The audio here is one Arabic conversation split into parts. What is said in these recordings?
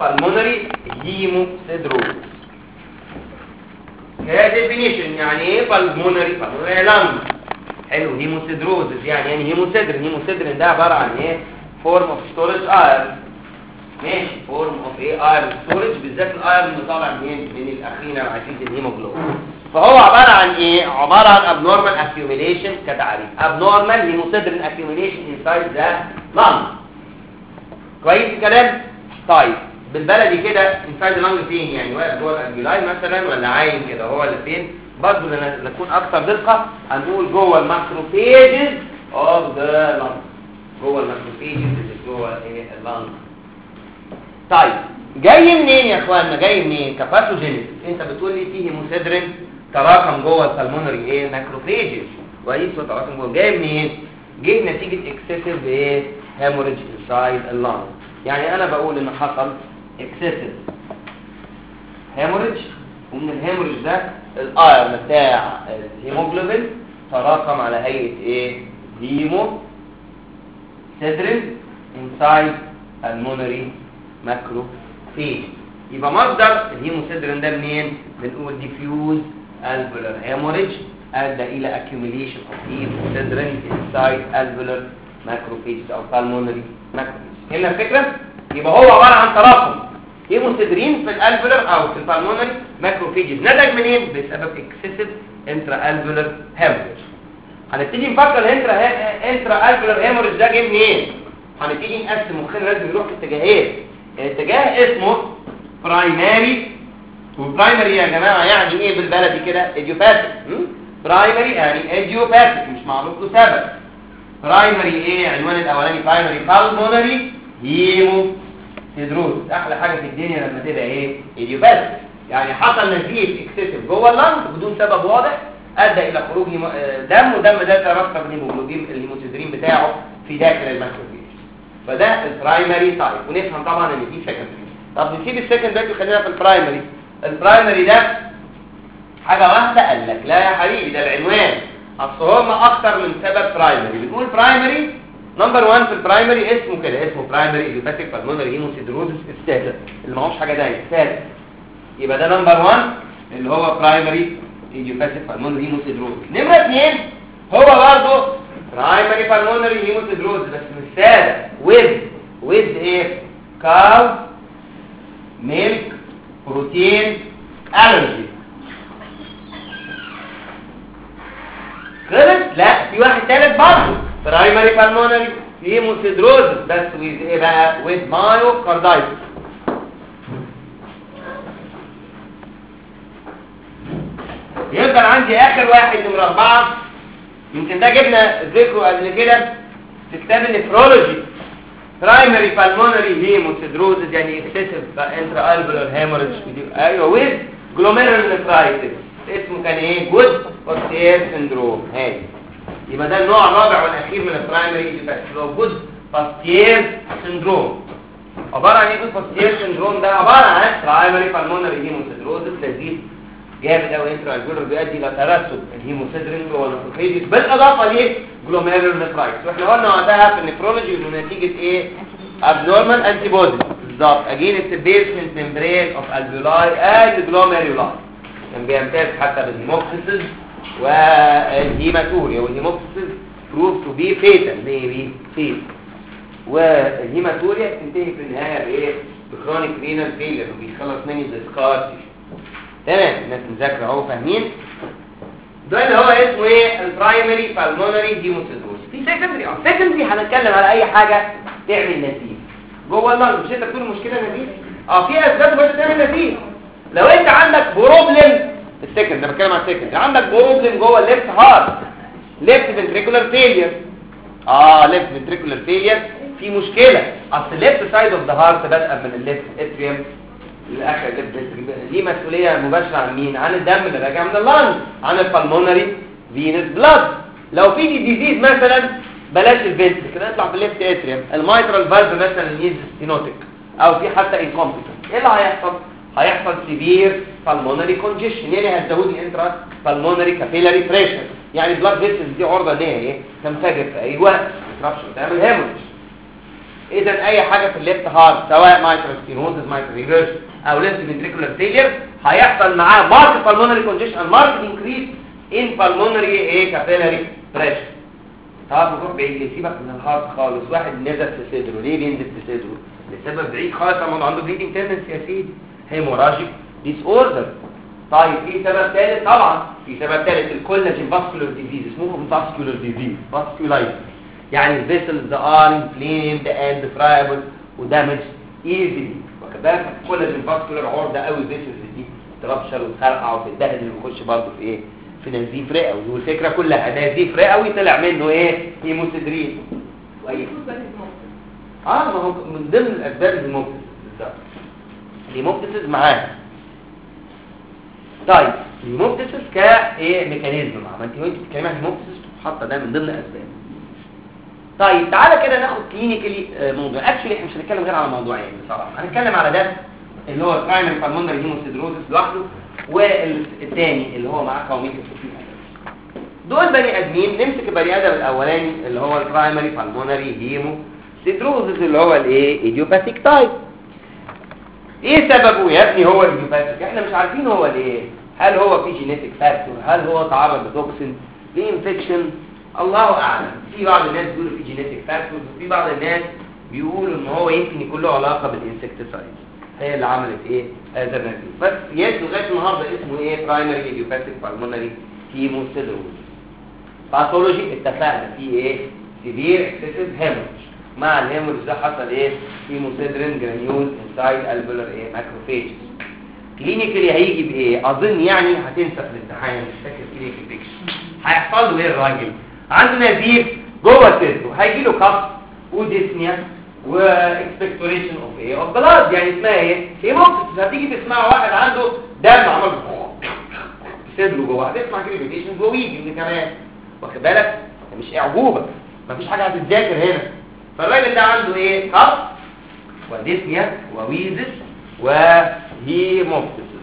بالمونري هيموسيدروز. هي ديفينيشن يعني ايه بالمونري لانج. حلو. هيموسيدروز يعني هيموسيدرين ده عباره عن ايه؟ فورم اوف ستورج ايرون. ماشي. فورم اوف ايه؟ ايرون ستورج، بالذات الايرون اللي طالع من الاخرين العزيز الهيموجلوبين. فهو عباره عن ايه؟ عباره عن abnormal accumulation كتعريف. abnormal هيموسيدرين accumulation inside the lung. كويس الكلام؟ طيب بالبلدي كده inside the lung فين؟ يعني واقف جوه الالفيولاي مثلا ولا عاين كده هو اللي فين؟ برضه نكون اكثر دقه هنقول جوه الماكروفيجز اوف ذا لانج. جوه الماكروفيجز اللي جوه ايه؟ اللانج. طيب جاي منين يا اخوانا؟ جاي منين؟ كباثوجينيس. انت بتقول لي فيه هيموسيدرين تراكم جوه البلمونري ايه؟ ماكروفيجز. كويس. وتراكم جوه جاي منين؟ جه نتيجه اكسسيف ايه؟ هيموريج انسايد اللانج. يعني انا بقول ان حصل اكسسيف هيموريج، ومن الهيموريج ده الايرون بتاع الهيموجلوبين تراكم على هيئه ايه؟ هيموسيدرين انسايد المونري ماكروفيج. يبقى مصدر الهيموسيدرين ده منين؟ بنقول ديفيوز الفولار هيموريج ادى الى accumulation of هيموسيدرين inside alveolar macrophages او pulmonary macrophages. هنا الفكره. يبقى هو عباره عن تراكم هيموسيدرين في الالفولار او في البلمونري ماكروفيجز. نتج منين؟ بسبب اكسسيف انترا الفولار هيموريج. هنبتدي نفكر انترا الفولار هيموريج ده جه منين؟ هنبتدي نقسم مخنا لازم يروح في اتجاهين. اتجاه اسمه برايمري، والبرايمري يا جماعه يعني ايه بالبلدي كده؟ ايديوباثيك. برايمري يعني ايديوباثيك مش معروف له سبب. برايمري ايه؟ عنوان الاولاني برايمري بالمونري هيموسيدروز. احلى حاجه في الدنيا لما تبقى ايه؟ ايديوباثيك. يعني حصل نزيف اكسسيف جوه اللنج بدون سبب واضح ادى الى خروج دم، ودم ده ترسب الهيموجلوبين الهيموسيدرين بتاعه في داخل الماكروفيج. فده البرايمري تايب. ونفهم طبعا ان دي سكندري. طب نسيب السكندري وخلينا في البرايمري. البرايمري ده حاجه واحده. قال لك لا يا حبيبي ده العنوان، اصل هم اكتر من سبب برايمري. بنقول برايمري نمبر 1 في البرايمري اسمه كده، اسمه برايمري ايديوباثيك بالمونري هيموسيدروزس السادس اللي معهوش حاجه ثانيه السادس. يبقى ده نمبر 1 اللي هو برايمري ايديوباثيك بالمونري هيموسيدروزس. نمره 2 هو برضه برايمري بالمونري هيموسيدروزس بس مش ساده، with ايه؟ كاو ميلك بروتين الرجي. خلص؟ لا في واحد ثالث برضه برايمري بالمونري هيموسيدروزس بس with ايه بقى؟ with مايوكاردايتس. يفضل عندي اخر واحد نمرة 4. يمكن ده جبنا ذكره قبل كده في كتاب النفرولوجي. برايمري بالمونري هيموسيدروزس يعني اكسسيف انترا الفولار هيموريج. ايوه with glomerulonephritis. اسمه كان ايه؟ جود باستير سندروم. هادي. يبقى ده النوع الرابع والاخير من البرايمري ايديوباثيك اللي هو جود باستير سندروم. عباره عن ايه جود باستير سندروم؟ ده عباره عن برايمري بالمونري هيموسيدروزس نزيف جامد قوي انترا الفولار بيؤدي الى ترسب الهيموسيدرين جوه الماكروفيجز بالاضافه ليه glomerulonephritis. واحنا قلنا وقتها في النفرولوجي انه نتيجه ايه؟ abnormal antibodies. بالظبط against the basement membrane of alveoli and glomeruli. كان بيمتاز حتى بالهيموكسيس والهيماتوريا، والهيموكسيس proved to be fatal. maybe fatal. والهيماتوريا تنتهي في النهايه بايه؟ بكرونيك رينال فيلر وبيخلص مني بالسكار. تمام. الناس مذاكره اهو فاهمين. ده اللي هو اسمه ايه؟ البرايمري بالمونري هيموسيدروزس. في سكندري. سكندري هنتكلم على اي حاجه تعمل نزيف جوه اللنج. مش انت بتقول المشكله نزيف؟ في اسباب بس تعمل نزيف. لو انت عندك بروبلم السكند، انا بتكلم عن السكند، عندك بروبلم جوه الليفت هارت، ليفت فنتريكولار فيلير. ليفت فنتريكولار فيلير في مشكله. اصل الليفت سايد اوف ذا هارت بدأ من الليفت اتريوم للاخر الليفت اتريوم. دي مسؤوليه مباشره عن مين؟ عن الدم اللي راجع من اللنج، عن البلمونري فينس بلاد. لو في ديزيز مثلا بلاش الفنتريكل نطلع في الليفت اتريوم، الميترال فالف مثلا نيز ستينوتيك او في حتى انكومبتنت، ايه اللي هيحصل؟ هيحصل سيفير بالمونري كونجيشن. يعني هتزود الانترا بالمونري كابيلاري بريشر. يعني البلاد فيسلز دي عرضه ان هي ايه؟ تنفجر في اي وقت، ترابشن، تعمل هيموريج. اذا اي حاجه في الليفت هارت سواء مايترال ستينوزس مايترال ريفيرس او ليفت فنتريكولار فيلير هيحصل معاه مارك بالمونري كونجيشن مارك انكريز ان بالمونري ايه كابيلاري بريشر. طب نروح بعيد سيبك من الهارت خالص. واحد نزل في صدره، ليه بينزل في صدره؟ لسبب بعيد خالص، طبعا عنده بليدنج تندنسي يا سيدي، هيموراجيك ديس اوردر. طيب في سبب ثالث، طبعا في سبب ثالث الكولاجين فاسكولار ديزيز، اسمه فاسكولار ديزيز فاسكولايتس، يعني الفيسلز ار انفليمد اند فرايبل ودامج ايزلي. واخد بالك الكولاجين فاسكولار عرضه قوي الفيسلز دي تربشر وتخرقع وتتبهدل ويخش برضه في ايه؟ في نزيف رئوي. والفكره كلها نزيف رئوي طلع منه ايه؟ هيموسيدرين. ما هو من ضمن الاسباب الهيموبتسيس بالظبط. الهيموبتسيس معاها. طيب الهيموبتسيس كايه ميكانيزم، ما انت وانت بتتكلمي عن الهيموبتسيس حاطه ده من ضمن الاسباب. طيب تعالى كده ناخد كلينيكالي موضوع. اكشلي احنا مش هنتكلم غير على موضوعين بصراحه، هنتكلم على ده اللي هو البرايمري بالمونري هيموسيدروزس لوحده، والثاني اللي هو معاه قوميه السكين. دول بني ادمين. نمسك البني ادم الاولاني اللي هو البرايمري بالمونري هيموسيدروزس اللي هو الايه؟ ايديوباثيك تايب. ايه سببه يا ابني هو ايديوباثيك؟ احنا مش عارفين هو ليه. هل هو في جينيتيك فاكتور؟ هل هو تعرض لتوكسين؟ في انفكشن؟ الله اعلم. في بعض الناس بيقولوا في جينيتيك فاكتور، وفي بعض الناس بيقولوا ان هو يمكن يكون له علاقه بالانسكتيسايد هي اللي عملت ايه هذا النتيجه. بس لغايه النهارده اسمه ايه؟ برايمري ايديوباثيك بالمونري هيموسيدروزس. باثولوجي اتفقنا في ايه؟ سيفير اكسسيف هيموريج. مع الهيموريج ده حصل ايه؟ هيموسيدرين جرانيول انسايد الفيولار ايه؟ ماكروفيجز. كلينيكالي هيجي بايه؟ اظن يعني هتنسى في الامتحان، مش فاكر كلينيكال بيكشر. هيحصل له ايه الراجل؟ عنده نزيف جوه صدره، هيجي له كف وديسنيا واكسبكتوريشن اوف ايه؟ اوف بلاد، يعني اسمها ايه؟ هيموبتسيس. هتيجي تسمع واحد عنده دم عمل في صدره جوه، هتسمع كريبيتيشن وويجنج كمان. واخد بالك؟ مش اعجوبه، مفيش حاجه هتتذاكر هنا. فالراجل ده عنده ايه؟ كف وديسنيا وويزس وهيموبتسيس.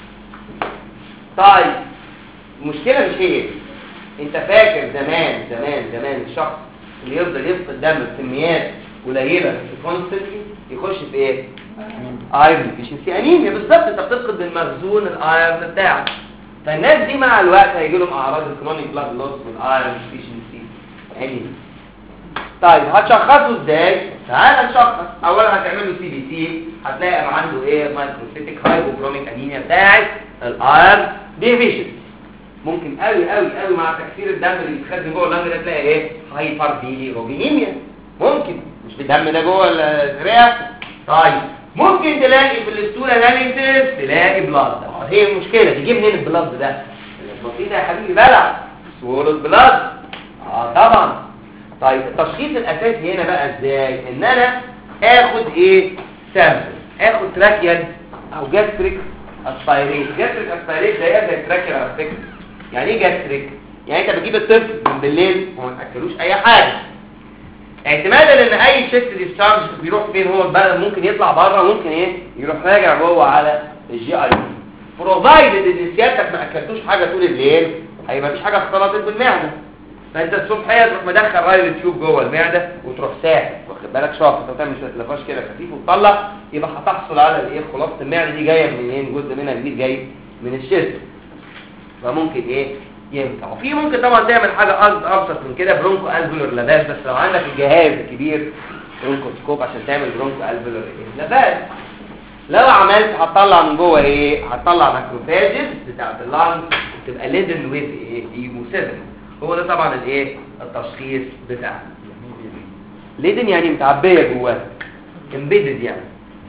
طيب المشكله مش هي. انت فاكر زمان الشخص اللي يفضل يفقد دم بكميات قليله كونستنتلي يخش في ايه؟ ايرون ديفيشنسي انيميا. بالظبط، انت بتفقد المخزون الايرون بتاعك. فالناس دي مع الوقت هيجي لهم اعراض الكرونيك بلاد لوس والايرون ديفيشنسي انيميا. طيب هتشخصه ازاي؟ تعال نشخص. اولا هتعمل له سي بي سي، هتلاقي عنده ايه؟ مايكروسيتيك هايبوكروميك انيميا بتاعت الايرون ديفيشنسي. ممكن قوي مع تكسير الدم اللي بيتخزن جوه اللنج ده تلاقي ايه؟ هايبر بيليروبينيميا. ممكن مش بالدم ده جوه الرئه. طيب ممكن تلاقي في الستول اناليسيس تلاقي بلاد. هي المشكله تجيب منين البلاد ده؟ البسيطه يا حبيبي بلع صوره بلاد. طبعا. طيب التشخيص الاساسي هنا بقى ازاي؟ ان انا اخد ايه؟ سامبل، اخد تراكيال او جاستريك اسبيريت. جاستريك اسبيريت ده زي تراكيال على فكره. يعني ايه جاستريك؟ يعني انت بتجيب الطفل من بالليل وما تاكلوش اي حاجه، اعتمادا ان اي شيست ديسشارج بيروح فين هو بقى، ممكن يطلع بره، ممكن ايه يروح راجع جوه على الجي اي. بروفايدد ان سيادتك ما اكلتوش حاجه طول الليل هيبقى مفيش حاجه اختلطت بالمعده، فانت الصبحيه تروح مدخل رايل تيوب جوه المعده وتروح ساحب، واخد بالك شافط وتعمل لفاش كده خفيف وتطلع، يبقى هتحصل على الايه؟ خلاصه المعده دي جايه منين؟ جزء منها كبير جاي من الشيست، فممكن ايه ينفع. وفي ممكن طبعا تعمل حاجه ابسط من كده، برونكو الفيولر لاباس، بس لو عندك الجهاز الكبير برونكوسكوب عشان تعمل برونكو الفيولر لاباس. لو عملت هتطلع من جوه ايه؟ هتطلع ماكروفاجز بتاعت اللانج تبقى ليدن ويز ايه؟ هيموسيدرين. هو ده طبعا الايه؟ التشخيص بتاعها. ليدن يعني متعبيه جواها، امبيدد يعني.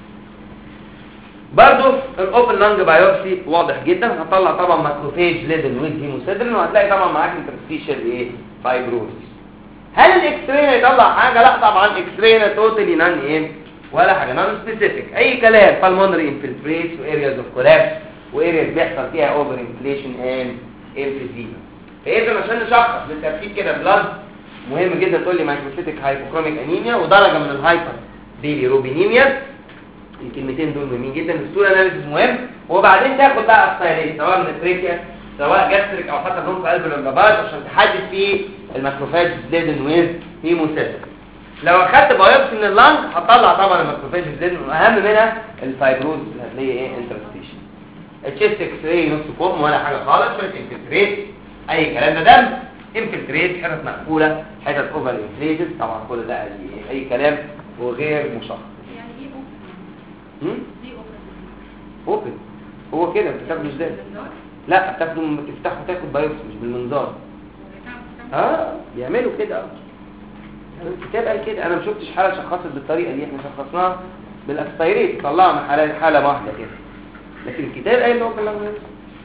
برضو الاوبن لانج بايوبسي واضح جدا، هتطلع طبعا ماكروفاج ليدن ويز هيموسيدرين، وهتلاقي طبعا معاك انترستيشال ايه؟ فايبروزس. هل الاكس راي هيطلع حاجه؟ لا طبعا اكس راي توتالي نان ايه ولا حاجه، نان سبيسيفيك، اي كلام. بالمونري انفلتريتس وارياز اوف كولابس وارياز بيحصل فيها اوفر انفليشن اند امفيزيما. فاذا عشان نشخص بالترتيب كده بلاد مهم جدا تقول لي مايكروسيتيك هايبوكروميك انيميا ودرجه من الهايبر بيليروبينيميا. الكلمتين دول مهمين جدا. الستول اناليسيس مهم، وبعدين تاخد بقى اسبيريت سواء من التريكيا سواء جاستريك او حتى برونكو الفيولار لاباس عشان تحدد فيه الماكروفاج ليدن ويز هيموسيدرين. لو اخدت بايوبسي من اللنج هتطلع طبعا الماكروفاجز دي، واهم منها الفايبروز اللي هتلاقي ايه انترستيشن. التشيست اكس راي نص كم ولا حاجه خالص، شويه انفلتريت اي كلام، ده دم انفلتريت، حتت مقفوله، حتت اوفر انفليتد، طبعا كل ده اي كلام وغير مشخص. يعني ايه اوبن؟ دي اوبن هو كده بتاخده ازاي؟ لا بتاخده تفتحه تاخد بايوبسي مش بالمنظار. بيعملوا كده. الكتاب قال كده، انا ما شفتش حاله شخصت بالطريقه دي، احنا شخصناها بالاسبيريت طلعنا حاله واحده كده، لكن الكتاب قال له كلام غير.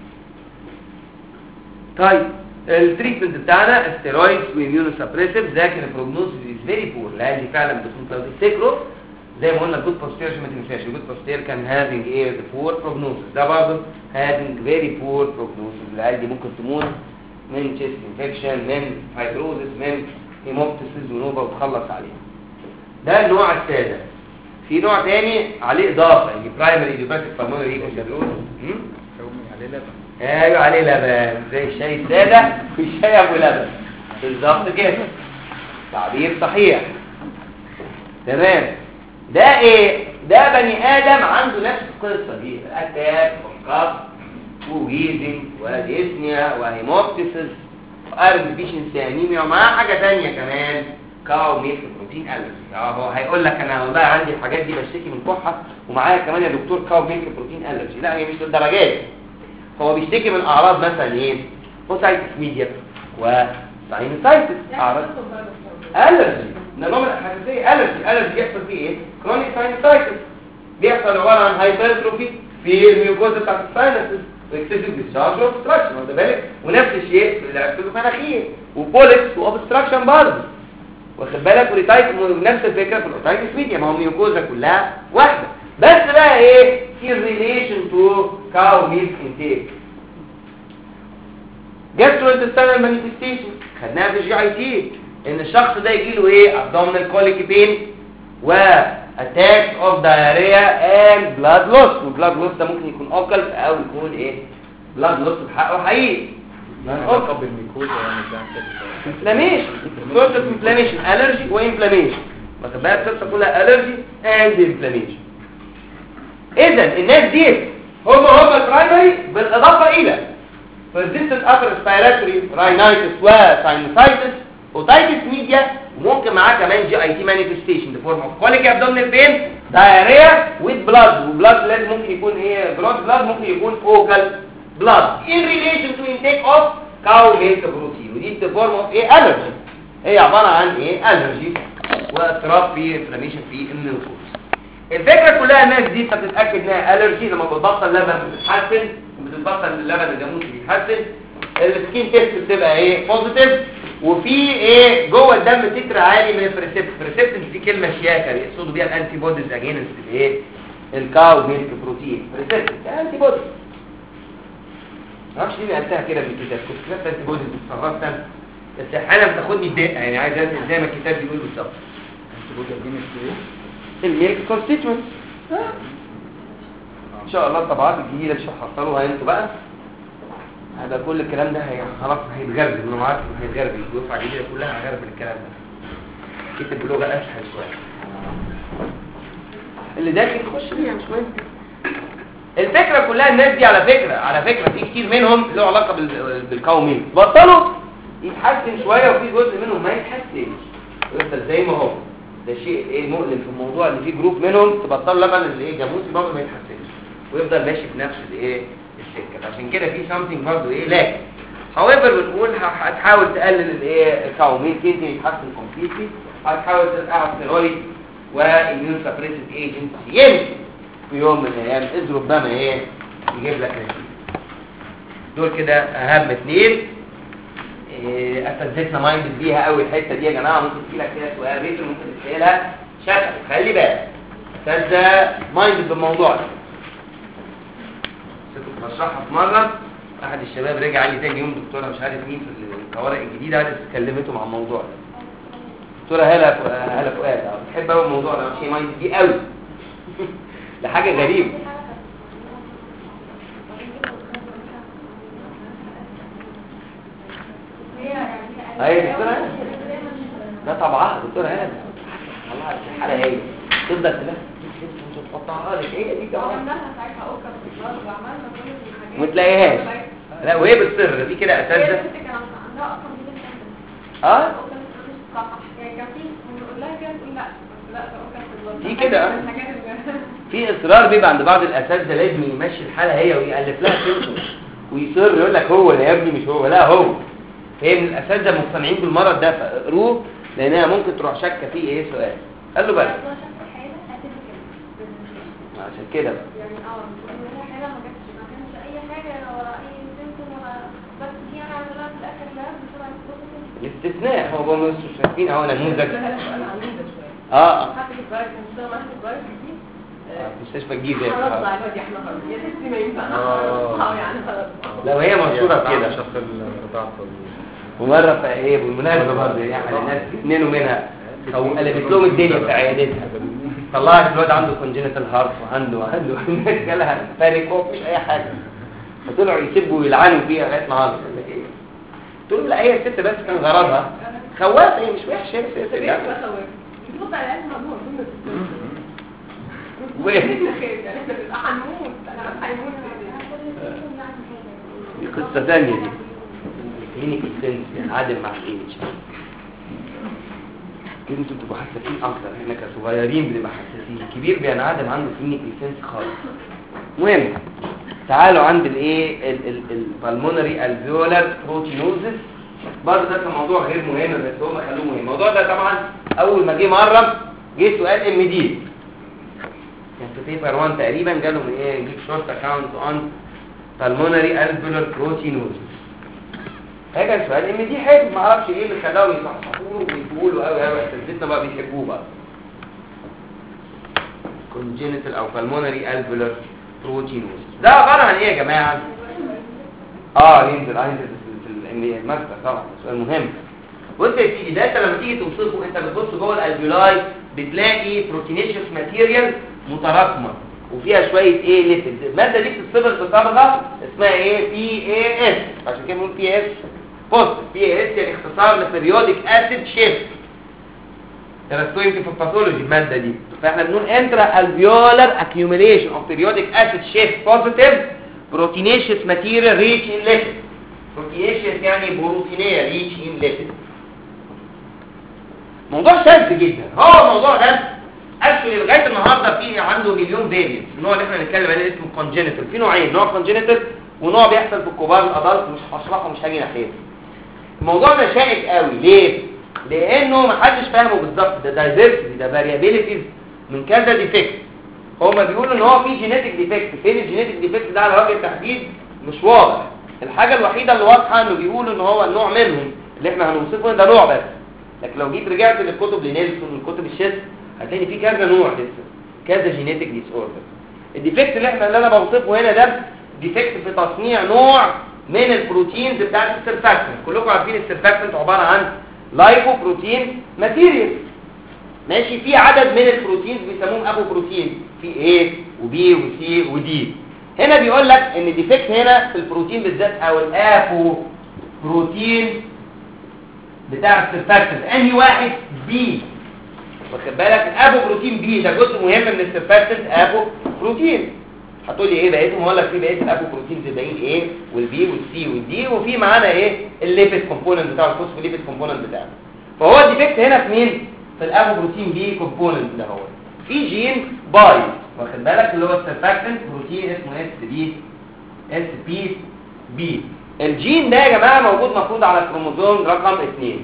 طيب التريتمنت بتاعنا استيرويدز واميونو سبريسيف، لكن البروجنوسيس از فيري بور، لان فعلا بتكون لو تفتكروا زي ما قلنا الجود بوستير عشان ما تنساش، الجود بوستير كان هافينج ايه ذا بور بروجنوسيس، ده برضه هافينج فيري بور بروجنوسيس، العيال دي ممكن تموت من تشيست انفكشن، من فايبروزس، من هيموبتسيس ونوبا وتخلص عليها. ده النوع السادس. في نوع تاني عليه اضافه، يعني برايمري ايديوباثيك بالمونري ايكوسيدروز. عليه لبن. ايوه عليه لبن زي الشاي الساده والشاي ابو لبن بالظبط كده، تعبير صحيح. تمام. ده ايه؟ ده بني ادم عنده نفس القصه دي، اتاك وقف وويزنج وديسنيا وهيموبتسيس وارن ديفيشنسي انيميا، ومعاه حاجه ثانيه كمان كاو ميلك بروتين الرجي. هو هيقول لك انا والله عندي الحاجات دي بشتكي من كحه ومعايا كمان يا دكتور كاو ميلك بروتين الرجي، لا هي مش للدرجات. هو بيشتكي من اعراض مثلا ايه؟ اوسايتس ميديا وساينوسايتس، اعراض الرجي، نظام الحساسيه، الرجي بيحصل فيه ايه؟ كرونيك ساينوسايتس، بيحصل عباره عن هايبرتروفي في الميوكوزا بتاعت الساينسز واكسسيف ديسشارج واوبستراكشن، واخد بالك؟ ونفس الشيء في المناخير وبوليكس واوبستراكشن برضه، واخد بالك؟ وريتايت نفس الفكره في الاوتايتس ميديا، ما هو الميوكوزا كلها واحده، بس بقى ايه في ريليشن تو كاو ميلك انتيك. جاستروانتستينال مانيفستيشن خدناها في الجي اي تي، ان الشخص ده يجي له ايه؟ ابدومينال كوليك بين واتاك اوف دايريا اند بلاد لوس، والبلاد لوس ده ممكن يكون اوكلت او يكون ايه؟ بلاد لوس بحقه حقيقي. علاقه بالميكوزا يعني بتاعت انفلاميشن، سورت اوف انفلاميشن، الرجي وانفلاميشن، واخد بالك؟ القصه كلها الرجي اند انفلاميشن. اذا الناس دي هم البرايمري بالاضافه الى persistent upper respiratory rhinitis وساينوسايتس اوتايتس ميديا، وممكن معاه كمان جي اي تي مانيفستيشن the form of colic abdominal pain diarrhea with blood، وبلاد لازم ممكن يكون ايه؟ بلاد ممكن يكون فوكال blood in relation to intake of cow milk protein، ودي the form of ايه؟ allergy، هي عباره عن ايه؟ allergy واضطراب في inflammation في الميوكوز. الفكره كلها الناس دي بتتاكد انها الرجي لما بتبطل لبن بتتحسن، بتبطل اللبن الجاموسي بيتحسن، السكين تيست بتبقى ايه؟ بوزيتيف، وفي ايه جوه الدم تتر عالي من البريسبتنس، دي كلمه شياكه يقصدوا بيها الانتي بوديز اجينست الايه؟ الكاو ميلك بروتين، بريسبتنس انتي بوديز. معرفش ليه قلتها كده من الكتاب، كنت كتبت انتي بوديز استغربت انا، بس احيانا بتاخدني الدقه، يعني عايز زي ما الكتاب بيقول بالظبط. انت بوجه اجينست ايه؟ الميلك كونستيتوينت. ان شاء الله الطبعات الجديده مش هتحصلوها انتوا بقى، هذا كل الكلام ده خلاص هيتغربل، انا معاك هيتغربل، الدفعه الجديده كلها هتغربل الكلام ده، كتب بلغه اسهل شويه، اللي داخل يخش بيها مش مهم. الفكره كلها الناس دي على فكره في كتير منهم له علاقه بالقومين بطلوا يتحسن شويه، وفي جزء منهم ما يتحسنش ويفضل زي ما هو. ده شيء ايه مؤلم في الموضوع، ان في جروب منهم تبطل لبن اللي ايه جاموسي برضه ما يتحسنش ويفضل ماشي في نفس الايه السكه. عشان كده في سامثينج برضه ايه، لكن however بنقول هتحاول تقلل الايه القومين يمكن يتحسن كومبليتلي، هتحاول تلقى ستيرويد واميون سبريسيف ايجنتس يمشي في يوم من الايام، اذ ربما ايه يجيب لك نتيجه. دول كده اهم اثنين اساتذتنا مايند بيها قوي الحته دي يا جماعه، ممكن تجي لك فيها سؤال ريتر، ممكن تسالها شكل، خلي بالك اساتذه مايند بالموضوع ده. كنت بشرحها في مره، احد الشباب رجع لي تاني يوم، دكتوره مش عارف مين في القوارئ الجديده قعدت كلمته مع الموضوع ده، دكتوره هلا فؤاد بتحب قوي الموضوع ده، ماشي مايند دي قوي ده حاجه غريبه. ايوه دكتوره ده طبعا دكتوره هلا الحاله هي تفضل تلف مش هتقطعها لك هي دي كمان عملناها ساعتها اوكر في الكلاس وعملنا كل الحاجات ما تلاقيهاش. لا وهي بالسر دي كده اساتذه كان عندها اصلا دي بنت اه اوكر مش صح يعني كان في بنقول لها كده تقول لا بس لا ده اوكر في الكلاس دي كده في اصرار بيبقى عند بعض الاساتذه لازم يمشي الحاله هي ويالف لها سيمتوم ويصر يقول لك هو ده يا ابني مش هو لا هو. هي من الاساتذه مقتنعين بالمرض ده فاقروه لانها ممكن تروح شاكه فيه ايه سؤال. قال له بقى عشان كده بقى يعني بتقول حاله ما كانش اي حاجه ولا اي سيمتوم ولا بس دي انا عملها في الاخر لا بسرعه الاستثناء هو مش شايفين اهو نموذج حتى في البرد مش معاك البرد دي مستشفى الجيزه خلاص بقى احنا خلاص يا ستي ما ينفعش يعني خلاص لو هي مشهوره كده شخص الضعف ومره في ايه بالمناسبه برضه يعني الناس اتنينوا منها او قلبت لهم الدنيا في عيادتها طلعت الواد عنده كونجينيتال هارت وعنده الناس جالها بانيك ومفيش اي حاجه فطلعوا يسبوا ويلعنوا فيها لغايه النهارده قلت لهم لا هي الست بس كان غرضها خوافه هي مش وحشه هي ست لا بتحط على اسمها دي قصه ثانيه دي كلينيكال سنس ينعدم مع الايدج كده انتوا بتبقوا حساسين اكتر احنا كصغيرين بنبقى حساسين الكبير بينعدم عنده كلينيكال سنس خالص. المهم تعالوا عند الايه البالمونري الفيولار بروتينوزس برضه ده كان موضوع غير مهم بس هم خلوه مهم. الموضوع ده طبعا اول ما جه مره جه سؤال ام دي كان في بيبر 1 تقريبا جاله من ايه جيب شورت اكاونت اون بالمونري الفيولار بروتينوزس. ده كان سؤال ام دي حلو ما اعرفش ايه اللي خلاهم يصحصحوه ويقولوا قوي قوي اساتذتنا بقى بيحبوه بقى congenital او pulmonary alveolar proteinosis ده عباره عن ايه يا جماعه؟ ينزل في الماستر طبعا سؤال مهم. بص يا سيدي ده انت لما تيجي توصفه انت بتبص جوه الالفيولاي بتلاقي بروتينيشس ماتيريال متراكمه وفيها شويه ايه ليبيد. الماده دي بتتصبغ بصبغه اسمها ايه بي اي اس عشان كده بنقول بي اس بوست بي اي اس يعني اختصار لبريودك اسيد شيفت درستوه يمكن في الباثولوجي الماده دي. فاحنا بنقول انترا الفيولار accumulation of periodic acid shift positive proteinaceous material rich in lipid. proteinaceous يعني بروتينيه rich in lipid. موضوع سهل جدا. هو الموضوع ده اكشلي لغايه النهارده في عنده مليون فاريانت. النوع اللي احنا بنتكلم عليه اسمه كونجينيتال. في نوعين نوع كونجينيتال ونوع بيحصل في الكبار الادلت مش هشرحه مش هاجي ناحيته. الموضوع ده شائك قوي ليه؟ لانه ما حدش فاهمه بالظبط. ده دايفرسيتي ده فاريابيليتيز من كذا ديفكت. هما بيقولوا ان هو في جينيتك ديفكت. فين الجينيتك ديفكت ده على وجه التحديد مش واضح. الحاجه الوحيده اللي واضحه انه بيقولوا ان هو النوع منهم اللي احنا هنوصفه ده نوع بس. لكن لو جيت رجعت للكتب لنيلسون والكتب الشيست هتلاقي في كذا نوع لسه كذا جينيتك ديس اوردر. الديفكت اللي انا بوصفه هنا ده ديفكت في تصنيع نوع من البروتينز بتاعت السيرفاكتنت. كلكم عارفين السيرفاكتنت عباره عن لايبو بروتين ماتيريال ماشي. في عدد من البروتينز بيسموهم ابو بروتين في A وبي وسي ودي. هنا بيقول لك ان ديفكت هنا في البروتين بالذات او الابو بروتين بتاع السيرفاكتنت انهي واحد بي. واخد بالك الابو بروتين بي ده جزء مهم من السيرفاكتنت ابو بروتين. هتقول لي ايه بقيتهم؟ اقول لك في بقيه الابو بروتينز الباقيين ايه والبي والسي والدي وفي معانا ايه الليبيد كومبوننت بتاع الفوسفوليبيد كومبوننت بتاعنا. فهو الديفكت هنا في مين؟ في الابو بروتين بي كومبوننت ده. هو في جين باي واخد بالك اللي هو السيرفاكتنت بروتين اسمه اس بي بي. الجين ده يا جماعه موجود مفروض على الكروموزوم رقم 2.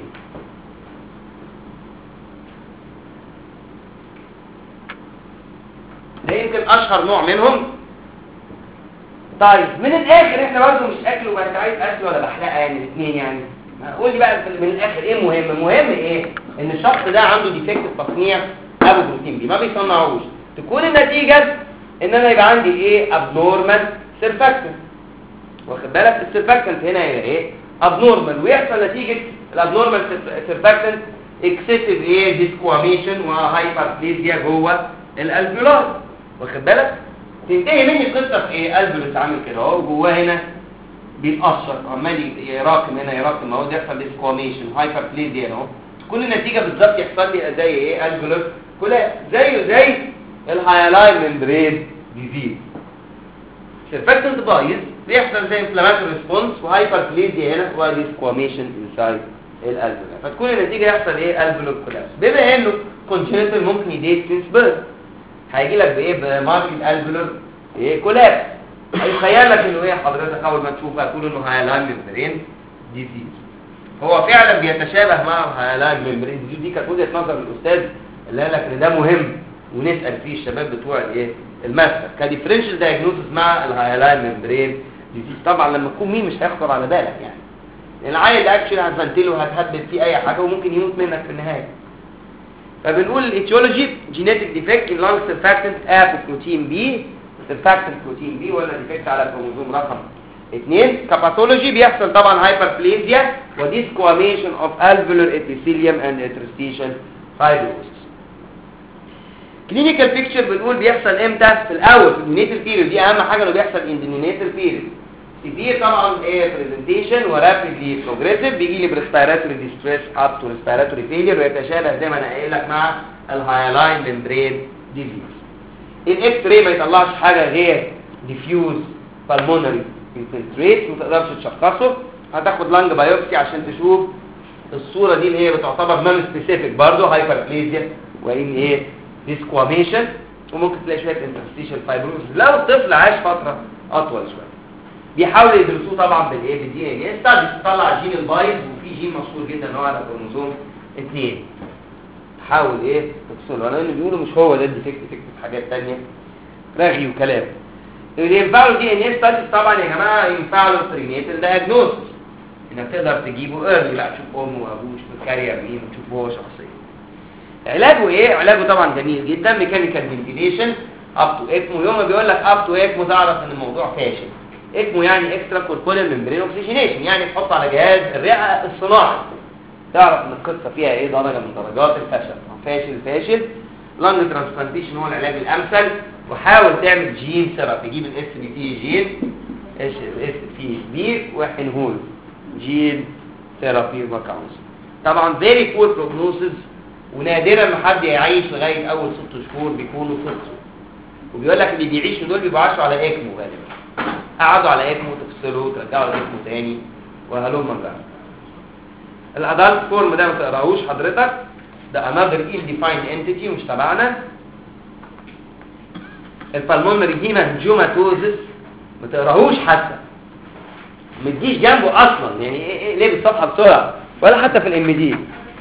ده يمكن اشهر نوع منهم. طيب من الاخر احنا برضه مش اكل وبقى انت عايز اكل ولا بحلقه يعني الاثنين يعني. قول لي بقى من الاخر ايه مهم؟ مهم ايه؟ ان الشخص ده عنده ديفكت في تصنيع ابو بروتين بي ما بيصنعوش. تكون النتيجه ان انا يبقى عندي ايه ابنورمال سيرفاكتنت. واخد بالك السيرفاكتنت هنا ايه ابنورمال ويحصل نتيجه الابنورمال سيرفاكتنت اكسسيف ايه ديسكواميشن وهايبربليزيا جوه الالفيولار. واخد بالك تنتهي مني القصه في ايه؟ الفيولس عامل كده اهو جواه هنا بيتقشر عمال يراكم هنا يراكم اهو يحصل ديسكواميشن هايبربليزيا اهو. كل النتيجه بالظبط يحصل لي زي ايه الفيولس كولابس زي الهايلاين ممبرين ديزيز. السيرفكتنت بايظ بيحصل زي انفلاماتوري ريسبونس وهايبربليزيا هنا وديسكواميشن انسايد الالفيولار، فتكون النتيجه يحصل ايه؟ الفيولار كولابس. بما انه كونجنتال ممكن يديت سينس بيرث، هيجي لك بايه؟ بماركت الفيولار ايه؟ كولابس. هيخيل لك انه ايه حضرتك اول ما تشوفه هتقول انه هايلاين ممبرين ديزيز. هو فعلا بيتشابه مع الهايلاين ممبرين ديزيز. دي كانت وجهه نظر الاستاذ اللي قال لك ان ده مهم ونسال فيه الشباب بتوع الايه؟ الماستر كديفرنشال دايجنوستس مع الهايلاين ممبرين ديزيز. طبعا لما تكون مين مش هيخطر على بالك يعني، لان العيل ده اكشلي هتفنتله هتهبل فيه اي حاجه وممكن يموت منك في النهايه. فبنقول الايتيولوجي جينيتك ديفكت ان لانج سيرفاكتنت بروتين بي، سيرفاكتنت بروتين بي ولا ديفكت على الكروموسوم رقم 2. كاباثولوجي بيحصل طبعا هايبربليزيا وديسكواميشن اوف الفيولار ابيثيليوم اند انترستيشن فايبروسس. كلينيكال بيكتشر بنقول بيحصل امتى؟ في الاول في النيونيتال بيريود، دي اهم حاجه انه بيحصل ان النيونيتال بيريود. سيفير طبعا ايه بريزنتيشن ورابيدلي بروجريسيف، بيجي لي بريسبيراتوري ديستريس اب تو ريسبيراتوري فيلير ويتشابه زي ما انا قايل لك مع الهايلاين ممبرين ديزيز. الاكس راي ما يطلعش حاجه غير ديفيوز بالمونري انفلتريت، ما تقدرش تشخصه. هتاخد لانج بايوبسي عشان تشوف الصوره دي اللي هي بتعتبر نون سبيسيفيك برضه هايبربليزيا وان ايه ديسكواميشن، وممكن تلاقي شويه انترستيشن فايبروز لو الطفل عاش فتره اطول شويه. بيحاولوا يدرسوه طبعا بالايه؟ بالدي ان اي ستادي، تطلع جين البايظ، وفي جين مشهور جدا ان هو على كروموسوم 2 تحاول ايه تفصله. انا اللي بيقولوا مش هو ده الديفكت، تكتب حاجات ثانيه رغي وكلام. اللي ينفع له دي ان اي ستادي طبعا يا جماعه ينفع له برينيتال دايجنوستس، انك تقدر تجيبه ايرلي بقى، تشوف امه وابوه تشوف الكارير مين وتشوف هو شخصيا. علاجه ايه؟ علاجه طبعا جميل جدا، ميكانيكال فنتيليشن اب تو اكمو. يوم ما بيقول لك اب تو اكمو تعرف ان الموضوع فاشل. اكمو يعني اكسترا كوربورال ممبرين اوكسجينيشن، يعني تحط على جهاز الرئه الصناعي، تعرف ان القصه فيها ايه درجه من درجات الفشل. فاشل. لانج ترانسبلانتيشن هو العلاج الامثل، وحاول تعمل جين ثيرابي، جيب الاس بي تي جين اس بي بي وحنهول جين ثيرابي وكاونس. طبعا فيري بور بروجنوسيس، ونادرا ما حد يعيش لغايه اول 6 شهور بيكونوا صفر. وبيقول لك اللي بيعيشوا دول بيبقوا عاشوا على اكمو غالبا، قعدوا على اكمو تفصلوا ترجعوا اكمو تاني وهلوم بقى. الادلت فورم ده ما تقراهوش حضرتك، ده انذر ايل ديفايند انتيتي مش تبعنا. البالمونري هيمانجيوماتوزس ما تقراهوش حتى، ما تجيش جنبه اصلا، يعني ايه ليه بالصفحه بسرعه ولا حتى في الام دي.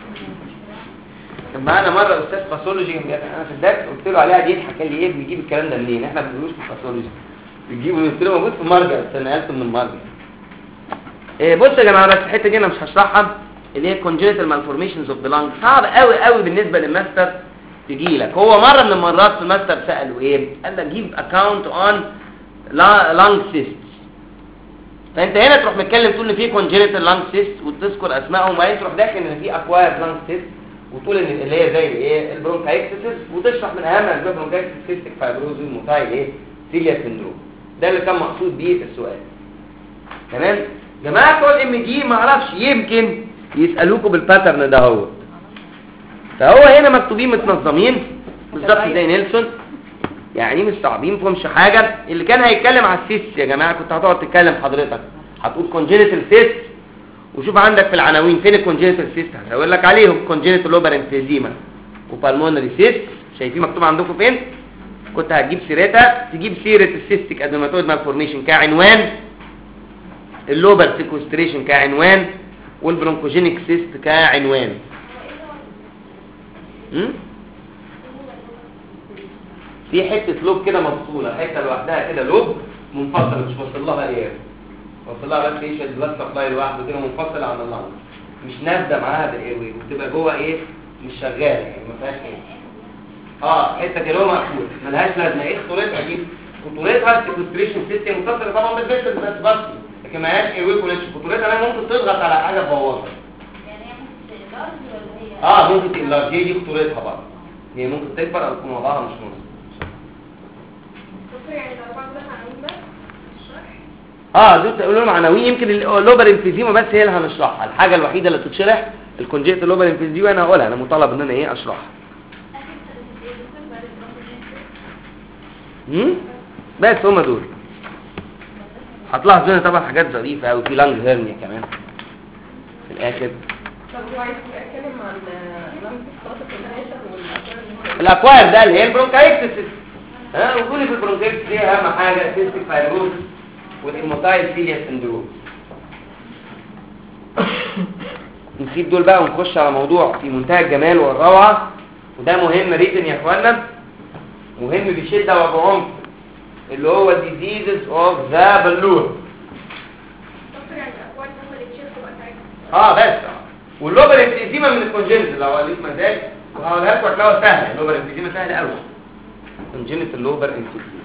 كان معانا مره استاذ باثولوجي انا في الدرس قلت له عليها دي، حكى لي ايه بيجيب الكلام ده منين؟ احنا ما بنقولوش في الباثولوجي، بيجيبه قلت له موجود في المرجع، بس انا نقلته من المرجع. بصوا يا جماعه بس الحته دي انا مش هشرحها، اللي هي congenital malformations of the lung. صعب قوي بالنسبه للماستر تجي لك. هو مره من المرات في الماستر ساله ايه؟ قال لك جيب اكاونت اون lung cysts. فانت هنا تروح متكلم تقول ان في congenital lung cysts وتذكر اسمائهم، وبعدين تروح داخل ان في acquired lung cysts وتقول ان اللي هي زي ايه البرونكايتسيس، وتشرح من اهم اسباب البرونكايتسيس سيستيك فايبروزيس موتايل ايه سيليا سيندروم. ده اللي كان مقصود بيه في السؤال. تمام جماعه بتوع الام دي ما اعرفش يمكن يسالوكوا بالباترن ده هو. فهو هنا مكتوبين متنظمين بالظبط زي نيلسون، يعني مش صعبين فيهمش حاجه. اللي كان هيتكلم على السيست يا جماعه كنت هتقعد تتكلم حضرتك، هتقول كونجينيتال سيست وشوف عندك في العناوين فين الكونجينيتال سيست، هقول لك عليهم كونجينيتال لوبر انفيزيما وبالمونري سيست. شايفين مكتوب عندكم فين؟ كنت هتجيب سيرتها، تجيب سيره السيستيك ادينوماتويد مالفورميشن كعنوان، اللوبر سيكوستريشن كعنوان، والبرونكوجينيك سيست كعنوان. في حته لوب كده مفصوله، حته لوحدها كده لوب منفصل مش واصل لها ايه، واصل لها بس ايه بلاد سبلاي لوحده كده منفصل عن اللنج، مش نازله معاها بالايروي، وبتبقى جوه ايه مش شغاله يعني ما فيهاش ايه. حته كده مقفول ملهاش لازمه. ايه خطورتها دي؟ خطورتها السيكوستريشن سيستم متصل طبعا بالفيسل بس لكن ما لهاش ايروي كوليكشن. خطورتها انها ممكن تضغط على حاجه تبوظها. يعني هي ممكن تقلرج ولا هي ممكن تقلرج، دي خطورتها برضه، هي ممكن تكبر او تكون وضعها مش مظبوط. يعني الاربعه دول عناوين بس الشرح؟ دول تقولوا لهم عناوين، يمكن اللوبر انفيزيما بس هي اللي هنشرحها. الحاجه الوحيده اللي تتشرح الكونجيت اللوبر انفيزيما، انا هقولها، انا مطالب ان انا اشرحها. بس هما دول. هتلاحظوا هنا طبعا حاجات ظريفه قوي، في لانج هيرنيا كمان في الاخر. طب هو عايز اتكلم عن لمس الصوت الكونجنيشن والاكوار الاكواير ده اللي هي البرونكايتس. وقولي في البرونكايتس دي اهم حاجه سيستيك فايبروز والهيموتايل سيليا سندروم. نسيب دول بقى ونخش على موضوع في منتهى الجمال والروعه، وده مهم ريتن يا اخوانا، مهم بشده وبعمق، اللي هو diseases of the balloon. يعني الاكوار هم اللي بيشاركوا بقى ساعتها. بس واللوبر انفيزيما من الكونجنتال لو قالت مزاج، وهقولها لكم هتلاقوها سهله. اللوبر انفيزيما سهل قوي، كونجنتال اللوبر انفيزيما.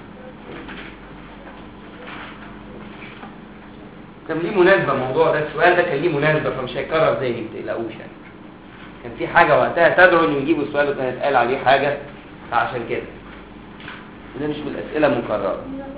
كان ليه مناسبه الموضوع ده، السؤال ده كان ليه مناسبه، فمش هيتكرر تاني ما تقلقوش يعني. كان في حاجه وقتها تدعو انه يجيبوا السؤال وكان اتقال عليه حاجه، فعشان كده ده مش من الاسئله المكرره.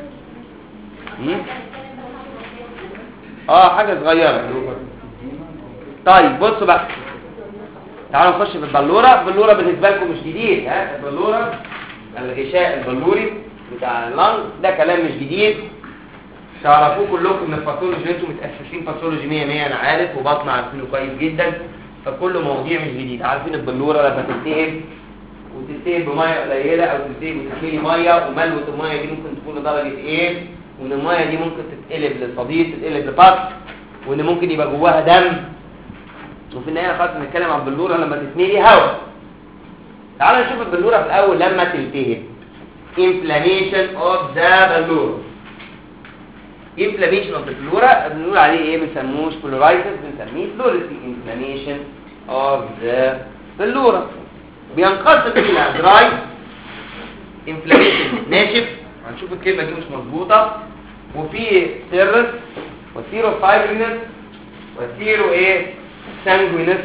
حاجه صغيره. طيب بصوا بقى، تعالوا نخش في البلوره. البلوره بالنسبه لكم مش جديد، البلوره الغشاء البلوري بتاع اللنج ده كلام مش جديد، تعرفوه كلكم من الباثولوجي، انتم متاسسين باثولوجي 100 100 انا عارف، وبطن عارفينه كويس جدا، فكل مواضيع مش جديد. عارفين البلوره لما تلتهب وتلتهب بميه قليله او تلتهب وتتملي ميه، وملوه الميه دي ممكن تكون لدرجه ايه، وان الميه دي ممكن تتقلب لصديد، تتقلب لبط، وان ممكن يبقى جواها دم، وفي النهايه خلاص نتكلم عن البلوره لما تتملي هواء. تعالوا نشوف البلوره في الاول لما تلتهب. inflammation of the ballura. inflammation of the ballura بنقول عليه ايه؟ بنسموه pleurisys، بنسميه pleurisy. inflammation of the ballura بينقسم الى dry inflammation ناشف، هنشوف الكلمه دي مش مظبوطه، وفي سيرس وسيرو فايبرينس وسيرو ايه سانجوينس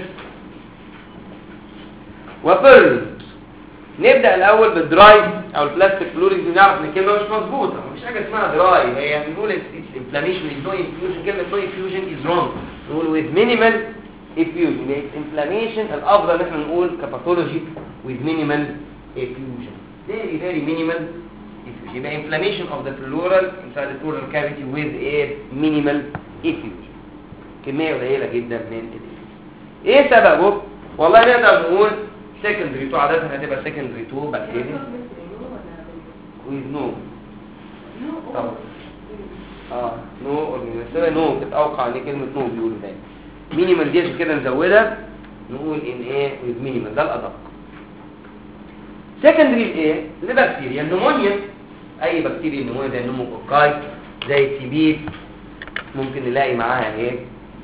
وبيرل. نبدا الاول بالدراي او البلاستيك فلوريد. بنعرف ان الكلمه مش مظبوطه، مفيش حاجه اسمها دراي، هي بنقول انفلاميشن از نو انفيوجن. كلمه نو انفيوجن از رونج، نقول with minimal effusion. انفلاميشن الافضل ان احنا نقول كباثولوجي with minimal effusion، very minimal effusion. يبقى inflammation of the pleural inside the pleural cavity with a minimal effusion، كميه قليله جدا من الافيوجن. ايه سببه؟ والله نقدر نقول secondary to، عادة هتبقى secondary to bacteria with no طبعا no organism. no كانت اوقع ان كلمة no بيقولوا ده minimal دي، عشان كده نزودها نقول ان ايه with minimal، ده الادق. secondary ايه لبكتيريا النمونيا، اي بكتيريا النمونيا زي النموكوكاي زي التبيب، ممكن نلاقي معاها ايه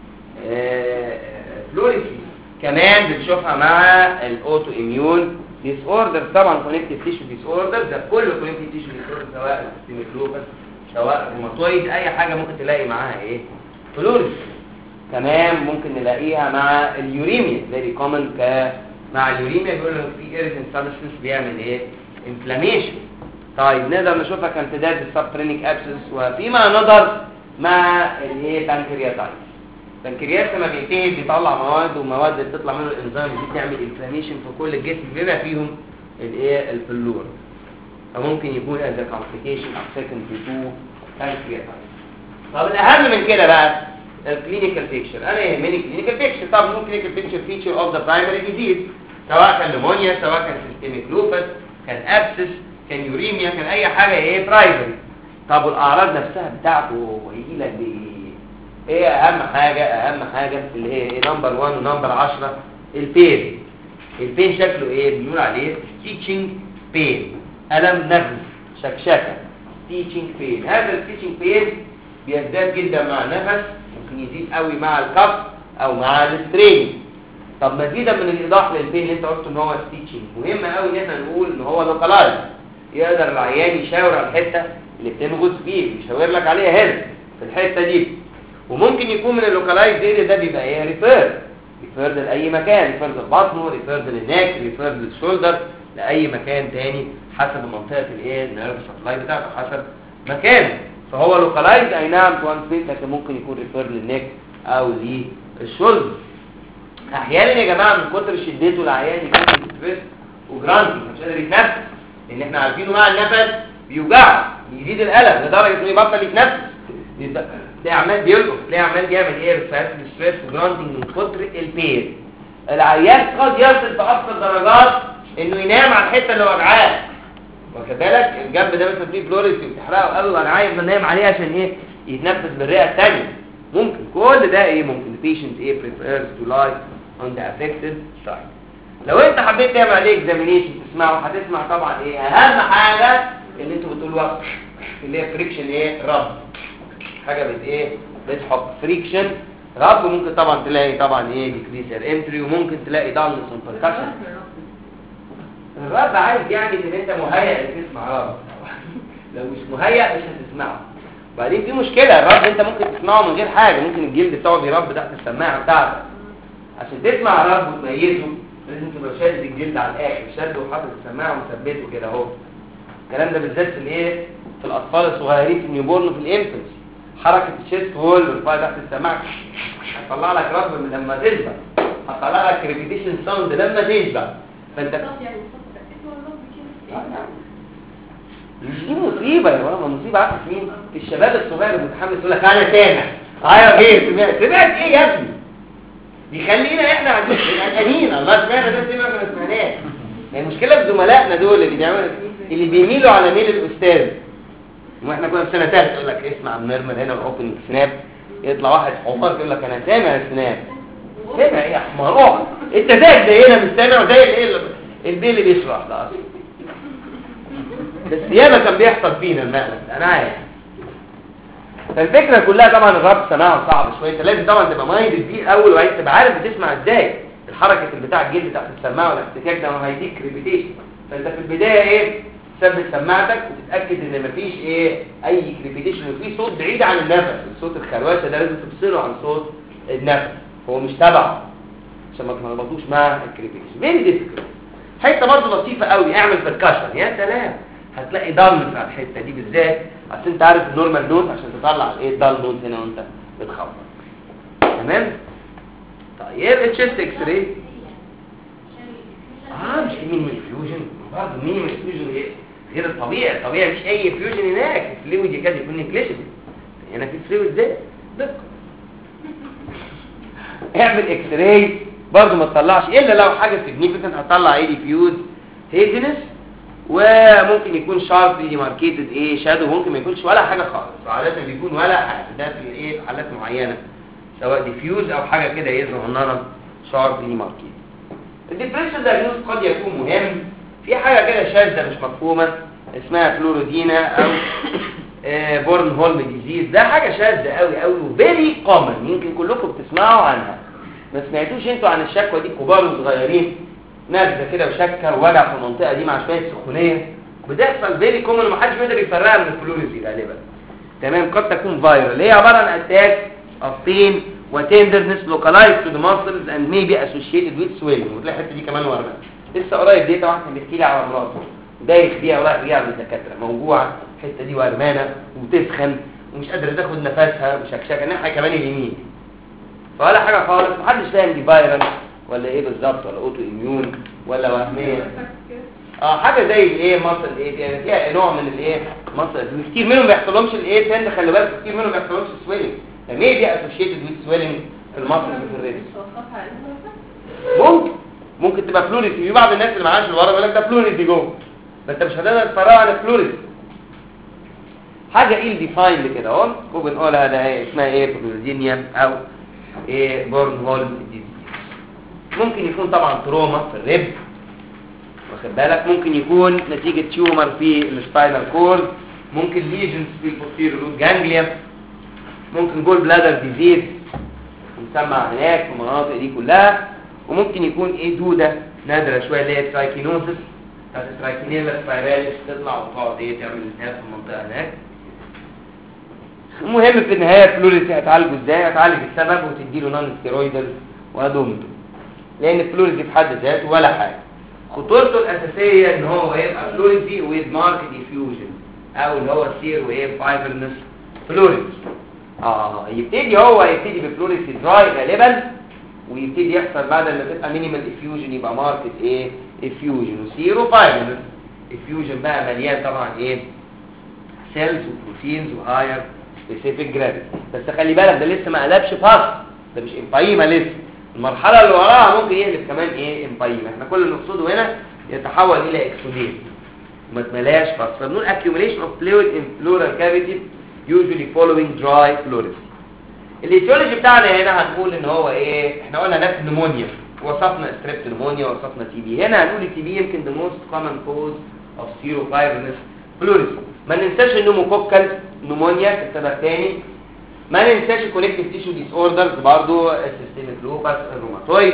فلوريسي. كمان بنشوفها مع الاوتو اميون ديس اوردر، طبعا كونكتيف تيشو ديس اوردر، ده كله كونكتيف تيشو ديس اوردر، سواء سيستميك لوبس سواء روماتويد، اي حاجه ممكن تلاقي معاها ايه فلوريس. كمان ممكن نلاقيها مع اليوريميا، فيري كومن. مع اليوريميا بيقول لك في ايريتنت سبستنس بيعمل ايه انفلاميشن. طيب نقدر نشوفها كامتداد السبترينيك ابسس، وفيما نظر مع اللي هي بانكرياتايتس. البنكرياس لما بينتهي بيطلع مواد، ومواد اللي بتطلع منه الانزيم دي بتعمل انفلاميشن في كل الجسم بما فيهم الايه البلور، فممكن يكون از كومبليكيشن او سكندري تو بانكرياتايتس. طب الاهم من كده بقى الكلينيكال بيكتشر. انا يهمني الكلينيكال بيكتشر. طب ممكن الكلينيكال بيكتشر فيتشر اوف ذا برايمري ديزيز، سواء كان نمونيا، سواء كان سيستميك لوبس، كان ابسس، كان يوريميا، كان اي حاجه ايه برايمري. طب والاعراض نفسها بتاعته هيجي لك ايه؟ اهم حاجه اللي هي ايه نمبر 1 ونمبر 10 البين. البين شكله ايه؟ بنقول عليه ستيتشنج بين، الم نغز شكشكه، ستيتشنج بين. هذا الستيتشنج بين بيزداد جدا مع النفس، ممكن يزيد قوي مع الكف او مع السترين. طب مزيدا من الايضاح للبين اللي انت قلت ان هو ستيتشنج، مهم قوي ان احنا نقول ان هو لوكالايز، يقدر العيان يشاور على الحته اللي بتنغز فيه، يشاور لك عليها هنا في الحته دي. وممكن يكون من اللوكالايز اريا ده بيبقى ايه ريفير لاي مكان، ريفير للبطن، ريفير للنك، ريفير للشولدر، لاي مكان تاني حسب منطقه الايه النيرف سبلاي بتاعته، حسب مكانه. فهو لوكالايز اي نعم تو وان سبيس، لكن ممكن يكون ريفير للنك او للشولدر. احيانا يا جماعه من كتر شدته العيان يكون ستريس وجرانتنج مش قادر يتنفس، لان احنا عارفينه مع النفس بيوجعه يزيد الالم لدرجه انه يبطل يتنفس، تلاقي عمال بيلقط، تلاقي عمال بيعمل ايه ريسبيراتوري ستريس وجرانتنج من كتر البين. العيان قد يصل في اقصى الدرجات انه ينام على الحته اللي وجعاه، واخد بالك الجنب ده مثلا فيه فلوريسي وبتحرقه قوي وانا عايز انام عليه عشان ايه يتنفس بالرئه الثانيه. ممكن كل ده ايه ممكن البيشنت ايه prefers to lie on the affected side. لو انت حبيت تعمل عليه اكزامينيشن تسمعه هتسمع طبعا ايه اهم حاجه اللي انتوا بتقولوها اللي هي فريكشن ايه رب، حاجه ايه بتحط فريكشن رب. ممكن طبعا تلاقي طبعا ايه ديكريس الانتري، وممكن تلاقي دالنس امبركشن. الرب عايز يعني ان انت مهيئ تسمع رب لو مش مهيئ مش هتسمعه. وبعدين في مشكله الرب انت ممكن تسمعه من غير حاجه، ممكن الجلد بتاعه بيرب تحت السماعه بتاعتك. عشان تسمع الرب وتميزه لازم تبقى شادد الجلد على الاخر، شاده وحاطط السماعه ومثبته كده اهو. الكلام ده بالذات في الايه في الاطفال الصغيرين في النيوبورن وفي الانفنس. حركه الشيست هول والرفاع تحت السماعه هتطلع لك رب من لما تشبع، هتطلع لك ريبيتيشن ساوند لما تشبع. فانت مش دي مصيبه يا ولد، مصيبه عارف مين؟ في الشباب الصغير المتحمس يقول لك انا سامع. ايوه ايه سمعت ايه يا ابني؟ بيخلينا احنا قلقانين. الله سمعنا ده سمع ما سمعناش. المشكله في زملائنا دول اللي بيعملوا اللي بيميلوا على ميل الاستاذ. واحنا كنا في سنه ثالثه يقول لك اسمع منرمل هنا واوبن سناب، يطلع واحد حمار يقول لك انا سامع السناب. سامع ايه يا حمار؟ اقعد انت زي هنا مش سامع وزي الايه البيه اللي بيشرح ده اصلا. بس ياما كان بيحصل فينا المقلب انا عارف. فالفكره كلها طبعا الرب سماعه صعب شويه، لازم طبعا تبقى مايند بيه الاول وعايز تبقى عارف بتسمع ازاي. الحركه اللي بتاع الجلد تحت السماعه والاحتكاك ده هيديك ريبيتيشن. فانت في البدايه ايه تثبت سماعتك وتتاكد ان مفيش ايه اي ريبيتيشن وفي صوت بعيد عن النفس. الصوت الخروشه ده لازم تفصله عن صوت النفس، هو مش تبعه عشان ما تلخبطوش مع الكريبيتيشن. فيري ديفيكلت. حته برضه لطيفه قوي، اعمل بركشن يا سلام هتلاقي ضلمس على الحته دي بالذات، عشان انت عارف النورمال نوت عشان تطلع الايه الدال نوت هنا وانت بتخبط. تمام. طيب التشست اكس راي مش مينيمال فيوجن، برضه مينيمال فيوجن غير الطبيعي. الطبيعي مفيش اي فيوجن هناك، الفلويد يكاد يكون نيجليجبل، هنا في فلويد زاد دقه. اعمل اكس راي برضه ما تطلعش الا لو حاجه سيجنيفيكانت، هتطلع ايه ديفيوز هيزنس، وممكن يكون شارب ديماركيتد ايه شادو، ممكن ما يكونش ولا حاجه خالص، وعاده بيكون ولا حاجه. ده في ايه حالات معينه سواء ديفيوز او حاجه كده يظهر لنا شارب ديماركيتد. الديفرنشال دايجنوز قد يكون مهم في حاجه كده شاذه مش مفهومه اسمها فلورودينا او بورن هولم ديزيز. ده حاجه شاذه قوي قوي وفيري كومن، يمكن كلكم بتسمعوا عنها. ما سمعتوش انتوا عن الشكوى دي كبار وصغيرين؟ نغزه كده وشكه ووجع في المنطقه دي مع شويه سخونيه بتحصل فيري كومن ومحدش بيقدر يفرقها من الفلوريسي غالبا. تمام. قد تكون فايرال، هي عباره عن اتاك of pain وتندرنس localized to the muscles and may be associated with swelling. وتلاقي الحته دي كمان ورمه. لسه قريب دي واحد بيحكي لي على مراته دايخ بيها ورايح بيها للدكاتره، موجوعه الحته دي ورمانه وبتسخن ومش قادره تاخد نفسها وشكشكه الناحيه كمان اليمين، فولا حاجه خالص. محدش فاهم دي فايرال ولا ايه بالظبط، ولا اوتو اميون ولا وهميه. حاجه زي الايه مصل ايه يعني فيها نوع من الايه مصل. كتير منهم ما بيحصلهمش الايه تند، خلي بالك كتير منهم ما بيحصلهمش سويلنج، يعني ايه دي اسوشيتد ويز سويلنج في المصل اللي في الريس. ممكن تبقى فلوريسي. في بعض الناس اللي معاش الورم يقول لك ده فلوريسي جوه، بس انت مش هتقدر تفرقها عن الفلوريسي. حاجه ايه ديفايند كده اهو وبنقولها ده ايه اسمها ايه فلوريدينيا او ايه بورن هولم ديزيز. ممكن يكون طبعا تروما في الريب واخد بالك، ممكن يكون نتيجه تيومر في السباينال كورد، ممكن ليجنز في البوستيريور روت جانجليا، ممكن جول بلادر ديزيز مسمى هناك في المناطق دي كلها، وممكن يكون ايه دوده نادره شويه اللي هي ترايكينوزس بتاعت الترايكينيلا سبايراليس تطلع وتقعد ايه تعمل التهاب في المنطقه هناك. المهم في النهايه فلوريسي هتعالجه ازاي؟ هتعالج السبب وتديله نون ستيرويدال وادومته، لان الفلوريسي في حد ذاته ولا حاجه. خطورته الاساسيه ان هو يبقى فلوريسي ويز مارك ديفيوجن او اللي هو سير وايه فايبرنس فلوريسي. يبتدي بفلوريسي دراي غالبا، ويبتدي يحصل بعد ما تبقى مينيمال افيوجن يبقى ماركت ايه افيوجن وسيرو فايبرنس. افيوجن بقى مليان طبعا ايه سيلز وبروتينز وهاير سبيسيفيك جرافيتي. بس خلي بالك ده لسه ما قلبش فاست، ده مش امبايما لسه، المرحله اللي وراها ممكن يقلب كمان ايه امبايما. احنا كل اللي نقصده هنا يتحول الى اكسوديت وما تملاش فاست. فبنقول accumulation of fluid in pleural cavity usually following dry pleurisy. الايتيولوجي بتاعنا هنا هنقول ان هو ايه، احنا قلنا نفس نمونيا، وصفنا ستريبت نمونيا وصفنا تي بي. هنا هنقول التي بي يمكن the most common cause of serofibrous pleurisy. ما ننساش النوموكوكال نمونيا كسبب تاني، ما ننساش الكونكتيف تيشو ديس اوردرز برضه، السيستميك لوبس، الروماتويد،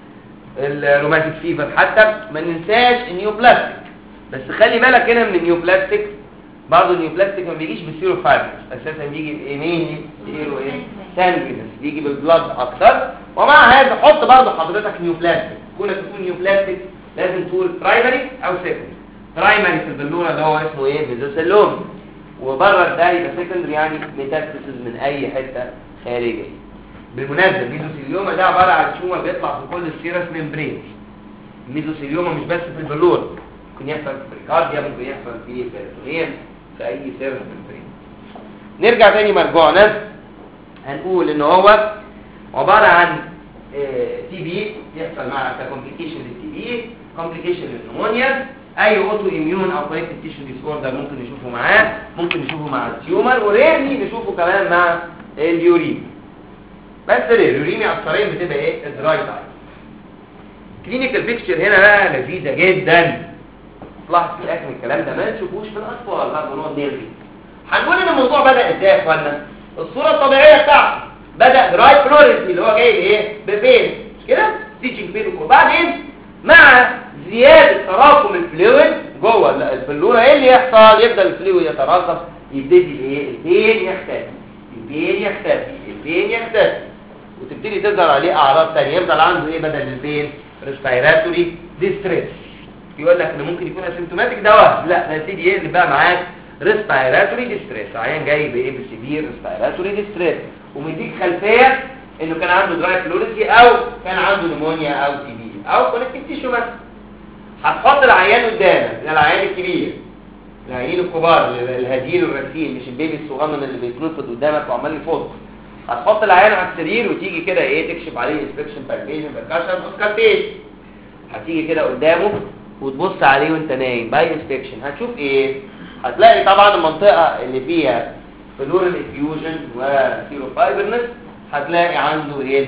الروماتيك فيفر حتى، ما ننساش النيوبلاستيك. بس خلي بالك هنا من النيوبلاستيك برضه، النيوبلاستيك ما بيجيش بالسيروفايبرس، اساسا بيجي بايه سيرو ايه سانجينس، بيجي بالبلاد اكتر. ومع هذا حط برضه حضرتك نيوبلاستيك، كونك تقول نيوبلاستيك لازم تقول برايمري او سيكندري. برايمري في البلوره اللي هو اسمه ايه ميزوثيلوم، وبره ده يبقى سيكندري يعني ميتاستاسيس من اي حته خارجيه. بالمناسبه الميزوثيليوما ده عباره عن تيومر بيطلع في كل السيرس ممبرين. الميزوثيليوما مش بس في البلوره، ممكن يحصل في الكارديا، ممكن يحصل في البريتونيوم، في اي سيرس ممبرين. نرجع تاني مرجوعنا، هنقول ان هو عباره عن تي بي يحصل مع كومبليكيشن للتي بي، كومبليكيشن للنمونيا، اي اوتو اميون او كونكتيف تيشو ديس اوردر ممكن نشوفه معاه، ممكن نشوفه مع التيومر، وريرلي نشوفه كمان مع اليوريم. بس اليوريميا اكثرين بتبقى ايه الدراي تايب. كلينيكال بيكتشر هنا بقى لذيذه جدا، لاحظ في الاخر الكلام ده ما نشوفوش في الاطفال، لا بنقعد نرغي. هنقول ان الموضوع بدا ازاي يا اخوانا؟ الصوره الطبيعيه بتاعته بدا دراي فلوريسي اللي هو جاي ايه ببين مش كده ستيتشنج بين، وبعدين مع زياده تراكم الفلويد جوه البلوره ايه اللي يحصل؟ يبدا الفلويد يتراكم، يبتدي الايه البين يختفي، البين يختفي، البين يختفي، وتبتدي تظهر عليه اعراض ثانيه. يفضل عنده ايه بدل البين؟ ريسبيراتوري ديستريس. يقول لك انه ممكن يكون اسيمتوماتيك ده وهم، لا ده يبتدي يقلب بقى معاك ريسبيراتوري ديستريس، عيان جاي بايه بسيفير ريسبيراتوري ديستريس، ومديك خلفيه انه كان عنده دراي فلوريسي او كان عنده نمونيا او تي بي او كونكتيف تيشو مثلا. هتحط العيان قدامك، ده العيان الكبير، العيانين الكبار الهديل والرسيل، مش البيبي الصغنن اللي بيتنفض قدامك وعمال يفض. هتحط العيان على السرير وتيجي كده ايه تكشف عليه انسبكشن بالبيشن بالكاشن اوسكالتيشن. هتيجي كده قدامه وتبص عليه وانت نايم باي انسبكشن، هتشوف ايه؟ هتلاقي طبعا المنطقه اللي فيها فلورال افيوجن وسيروفايبرنس، هتلاقي عنده ايه؟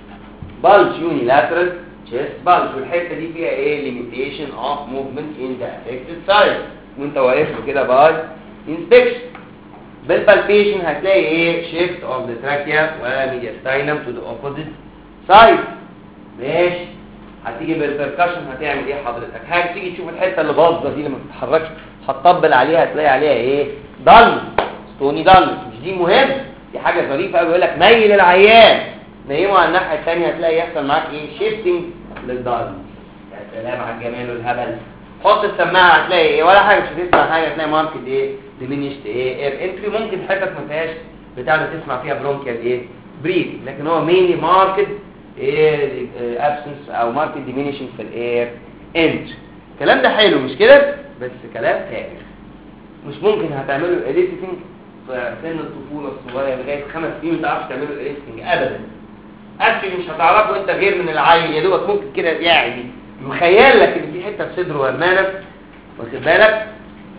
بالج يونيلاترال تشيست بالج، والحته دي فيها ايه؟ ليميتيشن اوف موفمنت ان ذا افكتد سايد، وانت واقف له كده باي انسبكشن. بالبالبيشن هتلاقي ايه؟ شيفت اوف ذا تراكيا وميدياستاينم تو ذا اوبوزيت سايد. ماشي. هتيجي بالبركشن هتعمل ايه حضرتك؟ هتيجي تشوف الحته اللي باظه دي اللي ما بتتحركش، هتطبل عليها هتلاقي عليها ايه؟ ضل ستوني ضل. مش دي مهم، دي حاجه ظريفه قوي. يقول لك ميل العيان نيمه على الناحيه الثانيه، هتلاقي يحصل معاك ايه؟ شيفتنج للضل. يا سلام على الجمال والهبل. حط السماعه هتلاقي ايه؟ ولا حاجه، مش هتسمع حاجه، هتلاقي ماركت ايه؟ ديمينيشت ايه؟ اير انتري. ممكن حتت ما فيهاش بتاع تسمع فيها برونكيال ايه؟ بريد، لكن هو مينلي ماركت ايه ابسنس او ماركت ديمينيشنج في الاير انتري. الكلام ده حلو مش كده؟ بس كلام تافه. مش ممكن هتعملوا اليسيتنج في سن الطفوله الصغيره لغايه 5 سنين ما تعرفش تعملوا اليسيتنج ابدا. اكشلي مش هتعرفوا انت غير من العين، يا دوبك ممكن كده يعني مخيل لك ان في حته في صدره ورمانه، واخد بالك،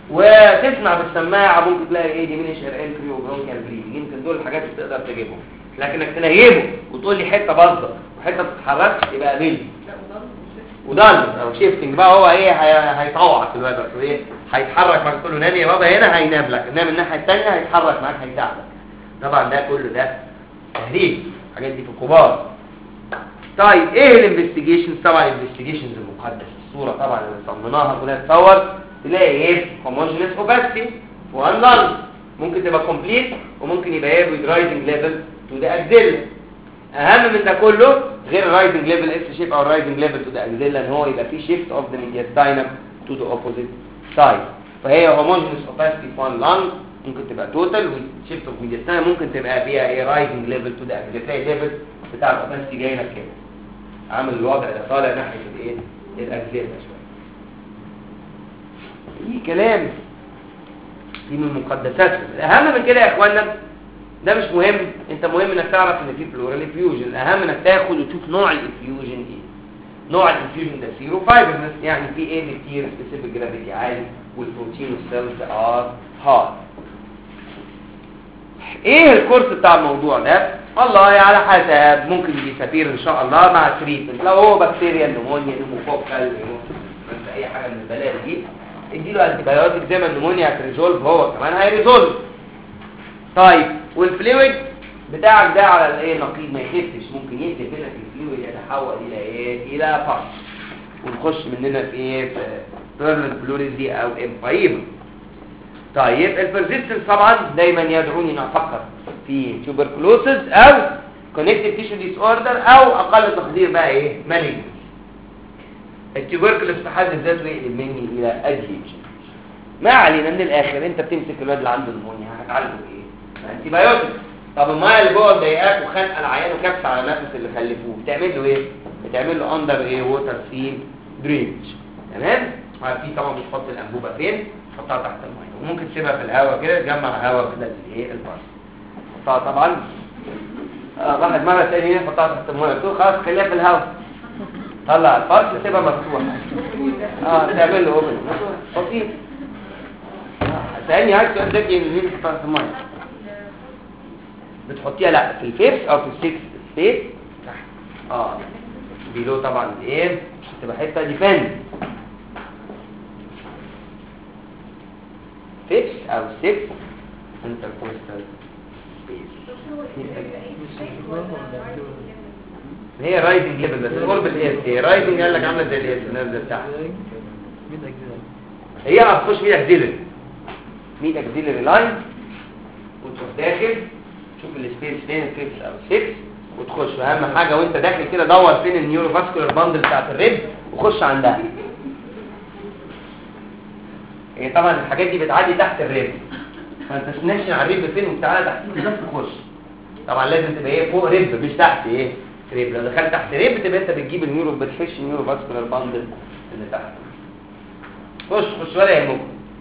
وتسمع بالسماعه ممكن تلاقي ايه؟ ديمينيش اير انتري وبرونكيال بريد. يمكن دول الحاجات اللي تقدر تجيبهم، لكنك تنيمه وتقول لي حته باظه وحته ما بتتحركش يبقى قليل. وضل او شيفتنج بقى هو ايه؟ هيطوعك الواد ايه؟ هيتحرك معاك، تقول له نام يا بابا هنا هينام لك، نام الناحيه الثانيه هيتحرك معاك هيساعدك. طبعا ده كله ده تهريج، الحاجات دي في الكبار. طيب ايه الانفستيجيشنز؟ طبعا الانفستيجيشنز المقدس، الصوره طبعا اللي صممناها كلها تصور تلاقي ايه؟ هوموجينس اوباسيتي وان لانج، ممكن تبقى كومبليت وممكن يبقى ايه؟ with rising level to the axilla. اهم من ده كله غير الرايزنج ليفل اس شيب او الرايزنج ليفل تو ذا اكزيلا ان هو يبقى في شيفت اوف ذا ميدياستاينم تو ذا اوبوزيت سايد. فهي هوموجينس اوباسيتي فون لانج ممكن تبقى توتال، والشيفت اوف ميدياستاينم ممكن تبقى فيها ايه؟ رايزنج ليفل تو ذا اكزيلا. تلاقي الليفل بتاع الاوباسيتي جاي لك كده عامل الوضع ده طالع ناحيه الايه؟ الاكزيلا شويه. اي كلام، دي من مقدساتهم. الاهم من كده يا اخوانا، ده مش مهم، انت مهم انك تعرف ان في بلورال افيوجن. الاهم انك تاخد وتشوف نوع الافيوجن ايه. نوع الافيوجن ده سيرو فايبرنس، يعني في ايه كتير، سبيسيفيك جرافيتي عالي، والبروتين والسيلز ار هارد. ايه الكورس بتاع الموضوع ده؟ والله على حسب، ممكن يسافر ان شاء الله مع تريتمنت. لو هو بكتيريا نمونيا نموكوكال انت اي حاجه من البلاوي دي، اديله انتي بايوتيك زي ما النمونيا هتريزولف، هو كمان هيريزولف. طيب والفلويد بتاعك ده على الايه نقيض ما يخفش، ممكن يقلب لنا في الفلويد يتحول الى ايه؟ الى فص، ونخش مننا في ايه؟ في بيرمنت بلوريزي او امبايبل. طيب البرزيستنس طبعا دايما يدعوني ان افكر في تيوبركلوسز او كونكتيف تيشو ديس اوردر، او اقل تقدير بقى ايه؟ مالجنس. التيوبركلوس في حد ذاته يقلب مني الى ادهيجن. ما علينا، من الاخر انت بتمسك الواد اللي عنده نمونيا هتعالجه بايه؟ انتي بايوتيك. طب الميه اللي جوه مضايقاك وخانقه العيان وكبس على نفس اللي خلفوه، بتعمل له ايه؟ بتعمل له اندر ايه؟ ووتر سيل درينج. تمام؟ عارفين طبعا بتحط الانبوبه فين؟ تحطها تحت الميه، وممكن تسيبها في الهواء كده تجمع هواء كده الايه؟ الباص. فطبعا واحد مره تاني هنا حطها تحت الميه، قلت له خلاص خليها في الهواء، طلع الفرش سيبها مفتوحه. تعمل له اوبن بسيط. ثاني عايز سؤال ذكي اللي بتحطها تحت الميه، بتحطيها لا في الفيبس او في السكس سبيس تحت بيلو طبعا ايه؟ مش هتبقى حته ديفند. فيبس او سكس انتركوستال سبيس. هي رايزنج ليفل، بس قرب الاس هي رايزنج، قال لك عامله زي الاس نازله تحت. هي هتخش 100 اكزيلري 100 اكزيلري لاين، وتروح داخل شوف السبيس فين، الفيبس او 6، وتخش. اهم حاجه وانت داخل كده دور فين النيورو فاسكولار باندل بتاعت الريب وخش عندها. هي طبعا الحاجات دي بتعدي تحت الريب، فانت تنشن على الريب فين وتعالى تحتيه بس تخش. طبعا لازم تبقى ايه؟ فوق ريب مش تحت ايه؟ ريب. لو دخلت تحت ريب تبقى انت بتجيب النيورو، بتحش النيورو فاسكولار باندل اللي تحت. خش ولا يهمك.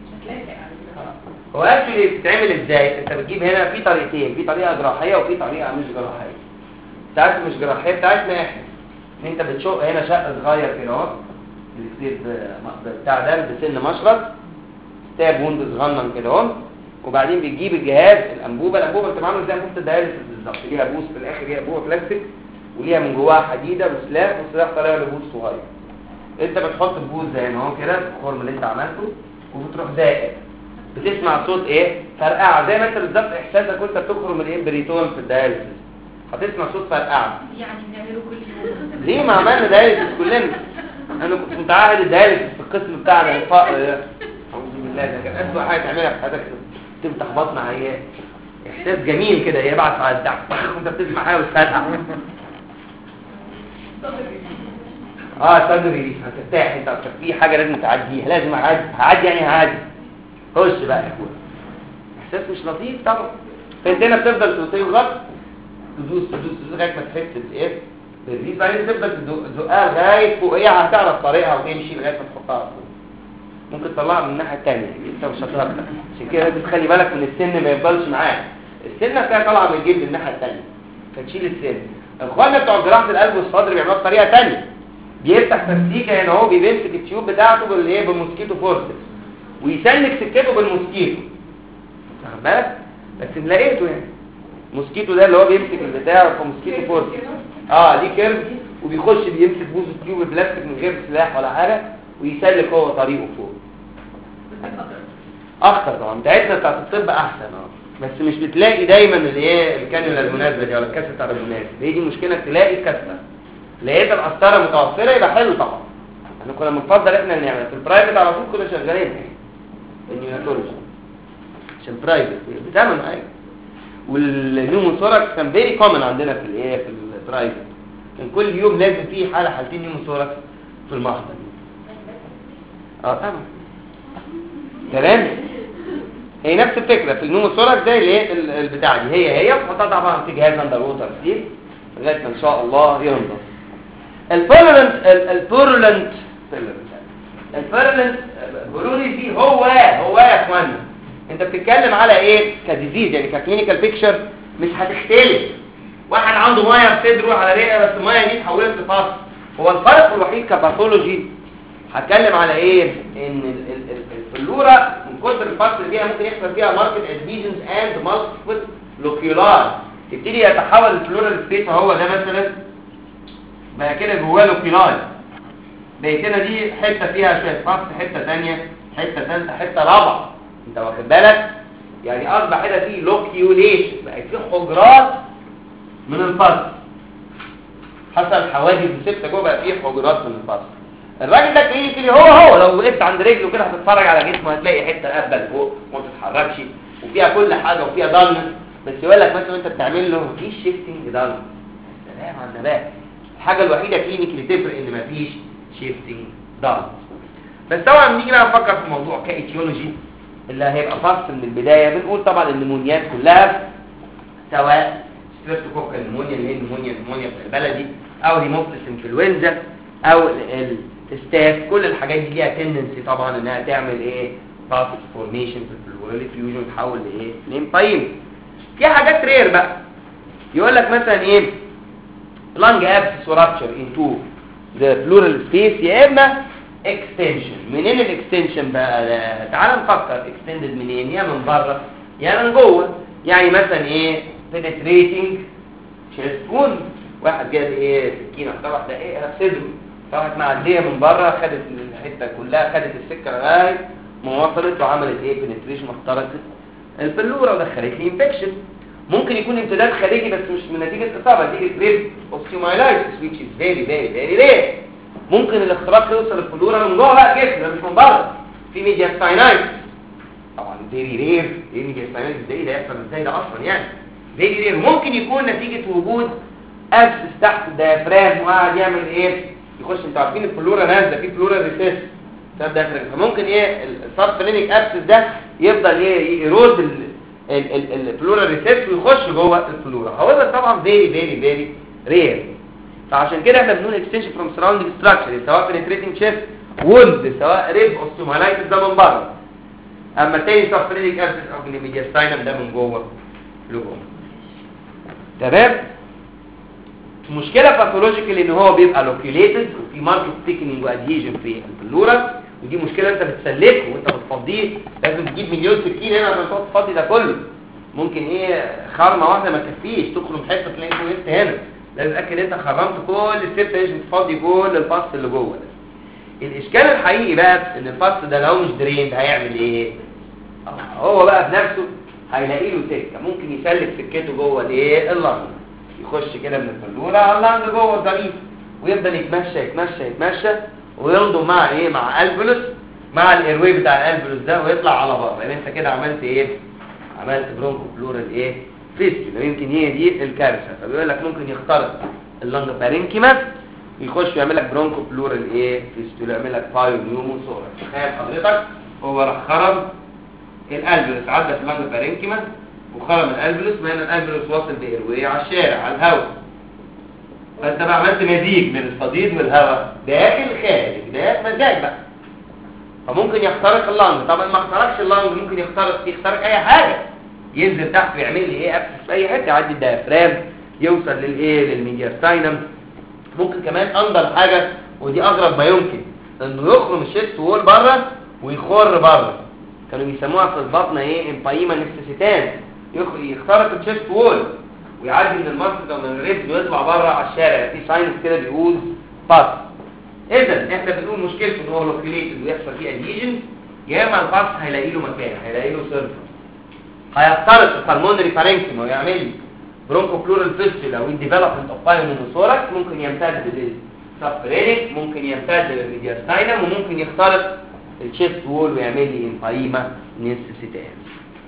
هو اكشلي بتتعمل ازاي؟ انت بتجيب هنا في طريقتين، في طريقه جراحيه وفي طريقه مش جراحيه. ساعات مش جراحيه بتاعتنا احنا ان انت بتشق هنا شق صغير كده اهو، الكتير بتاع ده بسن مشرط، ستاب ووند صغنن كده اهو، وبعدين بتجيب الجهاز الانبوبه بتبقى عامله زي انبوبه الدياليسيس بالظبط، ليها بوس في الاخر، ليها انبوبه بلاستيك وليها من جواها حديده وسلاح، والسلاح طالع له بوس صغير. انت بتحط البوس زي ما هو كده الخرم اللي انت عملته، وبتروح داقق، بتسمع صوت ايه؟ فرقعه، زي ما انت بالظبط احساسك وانت بتخرم الامبريتون في الدياليسيس، هتسمع صوت فرقعه. يعني بنعمله كل يوم ليه ما عملنا دياليسيس كلنا؟ انا كنت متعهد الدياليسيس في القسم بتاعنا الفقر ده، اعوذ بالله، ده كان اسوء حاجه تعملها في حياتك، تفتح بطن عيان، احساس جميل كده يبعث على الدعم وانت بتسمع حاجه بتفرقع. صدري هترتاح، انت في حاجه لازم تعديها، لازم هعدي يعني هعدي. خش بقى يا اخويا، احساس مش لطيف طبعا. فانت هنا بتفضل تضغط تدوس لغايه ما تحس بايه؟ بالريز، بعدين تفضل تزقها لغايه فوق، هي هتعرف طريقها وتمشي لغايه ما تحطها فوق. ممكن تطلعها من الناحيه الثانيه، انت مش هتقدر، عشان كده لازم تخلي بالك من السن ما يفضلش معاك. السنه بتاعتها طالعه من الجلد الناحيه الثانيه، فتشيل السن. اخواننا بتوع جراحه القلب والصدر بيعملوها بطريقه ثانيه، بيفتح تسليكه هنا اهو، بيمسك التيوب بتاعته بالايه؟ بالموسكيتو فورسس، ويسلك سكته بالموسكيتو، واخد بالك؟ بس لقيته يعني موسكيتو ده اللي هو بيمسك البتاع في موسكيتو فورسس، ليه كيرف، وبيخش بيمسك بوز التيوب البلاستيك من غير سلاح ولا حاجه، ويسلك هو طريقه فوق. اخطر طبعا، بتاعتنا بتاعت الطب احسن بس مش بتلاقي دايما الايه؟ الكانيولا المناسبه دي ولا الكاسه بتاع المناسب، هي دي مشكله، تلاقي كاسه. لقيت القسطره متوفره يبقى حلو طبعا. احنا كنا بنفضل احنا نعمل في البرايفت على طول، كنا شغالين النيوناتولوجي عشان برايفت بتعمل حاجه. والنيوموثوركس كان فيري كومن عندنا في الايه؟ في البرايفت، كان كل يوم لازم فيه حاله حالتين نيوموثوركس في المحضر. طبعا تمام. هي نفس الفكره في النيوموثوركس ده اللي هي البتاع دي، هي بتحطها طبعا في جهاز اندر ووتر ستيل لغايه ما ان شاء الله ينضف. البورولنت الفيرلنت بلوريزي هو يا اخوانا انت بتتكلم على ايه كديزيز يعني ككلينيكال بيكتشر مش هتختلف. واحد عنده ميه في صدره على رئه بس الميه دي اتحولت لفص. هو الفرق الوحيد كباثولوجي هتكلم على ايه ان الفلوره من كتر الفصل اللي فيها ممكن يحصل فيها ماركت ادهيجنز اند مالتيبل لوكيولار تبتدي يتحول الفلورال سبيس اهو ده مثلا بقى كده جواه لوكيولار بقت هنا دي حته فيها شويه فصل حته ثانيه حته ثالثه حته رابعه انت واخد بالك يعني اصبح هنا في لوكيوليشن بقت في حجرات من الفصل حصل حواجز ثابته جوه بقى في حجرات من الفصل. الراجل ده كلينيكلي هو لو وقفت عند رجله كده هتتفرج على جسمه هتلاقي حته قبل فوق وما تتحركش وفيها كل حاجه وفيها ضلمه بس يقول لك مثلا انت بتعمل له مفيش شيفتنج ضلمه. سلام على النبات. الحاجه الوحيده كلينيكلي تفرق ان مفيش شيفتنج ضلمه. بس طبعا بنيجي بقى نفكر في الموضوع كايتيولوجي اللي هيبقى فصل من البدايه. بنقول طبعا النمونيات كلها سواء ستريبتوكوكال نمونيا اللي هي النمونيا البلدي او هيموفيلس انفلونزا او الستاف كل الحاجات دي ليها تندنسي طبعا انها تعمل ايه باس فورميشن في البلورال فيوجن وتحول لايه ليمفايم. في حاجات رير بقى يقول لك مثلا ايه لانج ابسس ورابتشر انتو ذا بلورال سبيس يا اما اكستنشن. منين الاكستنشن بقى؟ تعال نفكر اكستندد منين؟ يا من بره يا من جوه. يعني مثلا ايه penetrating chest wound واحد جاب ايه سكينه طبعا ده ايه في صدره طلعت معديه من بره خدت الحته كلها خدت السكه لغايه ما وصلت وعملت ايه بنتريشن واخترقت البلوره ودخلت لي انفكشن. ممكن يكون امتداد خارجي بس مش من نتيجه اصابه نتيجه ريب اوستيومايلايتس which is very very very rare. ممكن الاختراق يوصل البلوره من جوه بقى الجسم مش من بره في ميدياستاينايتس طبعا very rare. ايه ميدياستاينايتس ده يحصل ازاي ده اصلا يعني very rare. ممكن يكون نتيجه وجود ابسس تحت الديافرام وقاعد يعمل ايه يخش. انتوا عارفين البلوره نازله في بلورال ريسيس ده الديافرام فممكن ايه السبفلينيك ابسس ده يفضل ايه يرود البلورال ريسيس ويخش جوه البلوره. هو طبعا فيري فيري فيري رير. فعشان كده احنا بنقول اكستنشن فروم سراوندينج ستراكشر سواء بنتريتنج تشيست ووند سواء ريب اوستيومايلايتس ده من بره اما تاني سبفلينيك ابسس او الميدياستاينم ده من جوه لجوه. تمام. مشكله باثولوجيكال ان هو بيبقى لوكيوليتد وفي ماركت ثيكنينج وادهيجن في البلوره ودي مشكله انت بتسلكه وانت بتفضيه لازم تجيب مليون سكين هنا عشان تقعد تفضي ده كله. ممكن ايه خرمه واحده ما تكفيش تخرم حته تلاقي وسط هنا لازم تتاكد انت خرمت كل السبت عشان تفضي كل الفص اللي جوه ده. الاشكال الحقيقي بقى ان الفص ده لو مش دريند هيعمل ايه هو بقى بنفسه هيلاقي له سكه ممكن يسلك سكته جوه الايه اللنج يخش كده من البلوره على اللنج جوه الظريف ويفضل يتمشى وينضم مع ايه مع الفلوس مع الايروي بتاع الالفلوس ده ويطلع على بره. يعني انت كده عملت ايه عملت برونكو بلورال ايه فيستولا. يمكن هي دي الكارثه. فبيقول لك ممكن يخترق اللنج بارينكيما يخش يعمل لك برونكو بلورال ايه فيستولا يعمل لك بايو نيوموثوركس. تخيل حضرتك هو راح خرم الالفلوس عدى في اللنج بارينكيما وخرم الالفلوس ما هنا الالفلوس واصل بايروي على الشارع على الهواء فانت بقى عملت مزيج من الصديد والهواء داخل خارج ده مزاج بقى. فممكن يخترق اللنج. طبعا ما اخترقش اللنج ممكن يخترق اي حاجه ينزل تحت ويعمل لي ايه ابسس في اي حته يعدي الديافرام يوصل للايه للميدياستاينم. ممكن كمان انضر حاجه ودي اغرب ما يمكن انه يخرم الشيست وول بره ويخر بره. كانوا بيسموها في البطنه ايه امبايما نفسيتان يخترق الشيست وول ويعدي من المنطقه ومن الريبس ويطلع بره على الشارع في ساينس كده بيقول باس. اذا احنا بنقول مشكلته ان هو لوكيليتد ويحصل فيه اديجن يا اما الباس هيلاقي له مكان هيلاقي له سيرفر هيخترق البلمونري بارينكيما ويعمل برونكو بلورال فيستولا والديفلوبمنت اوف بايونيموثوركس ممكن يمتد للسبفرينيك ممكن يمتد للميدياستاينم وممكن يخترق الشيست وول ويعمل لي امبايما نيسيتان.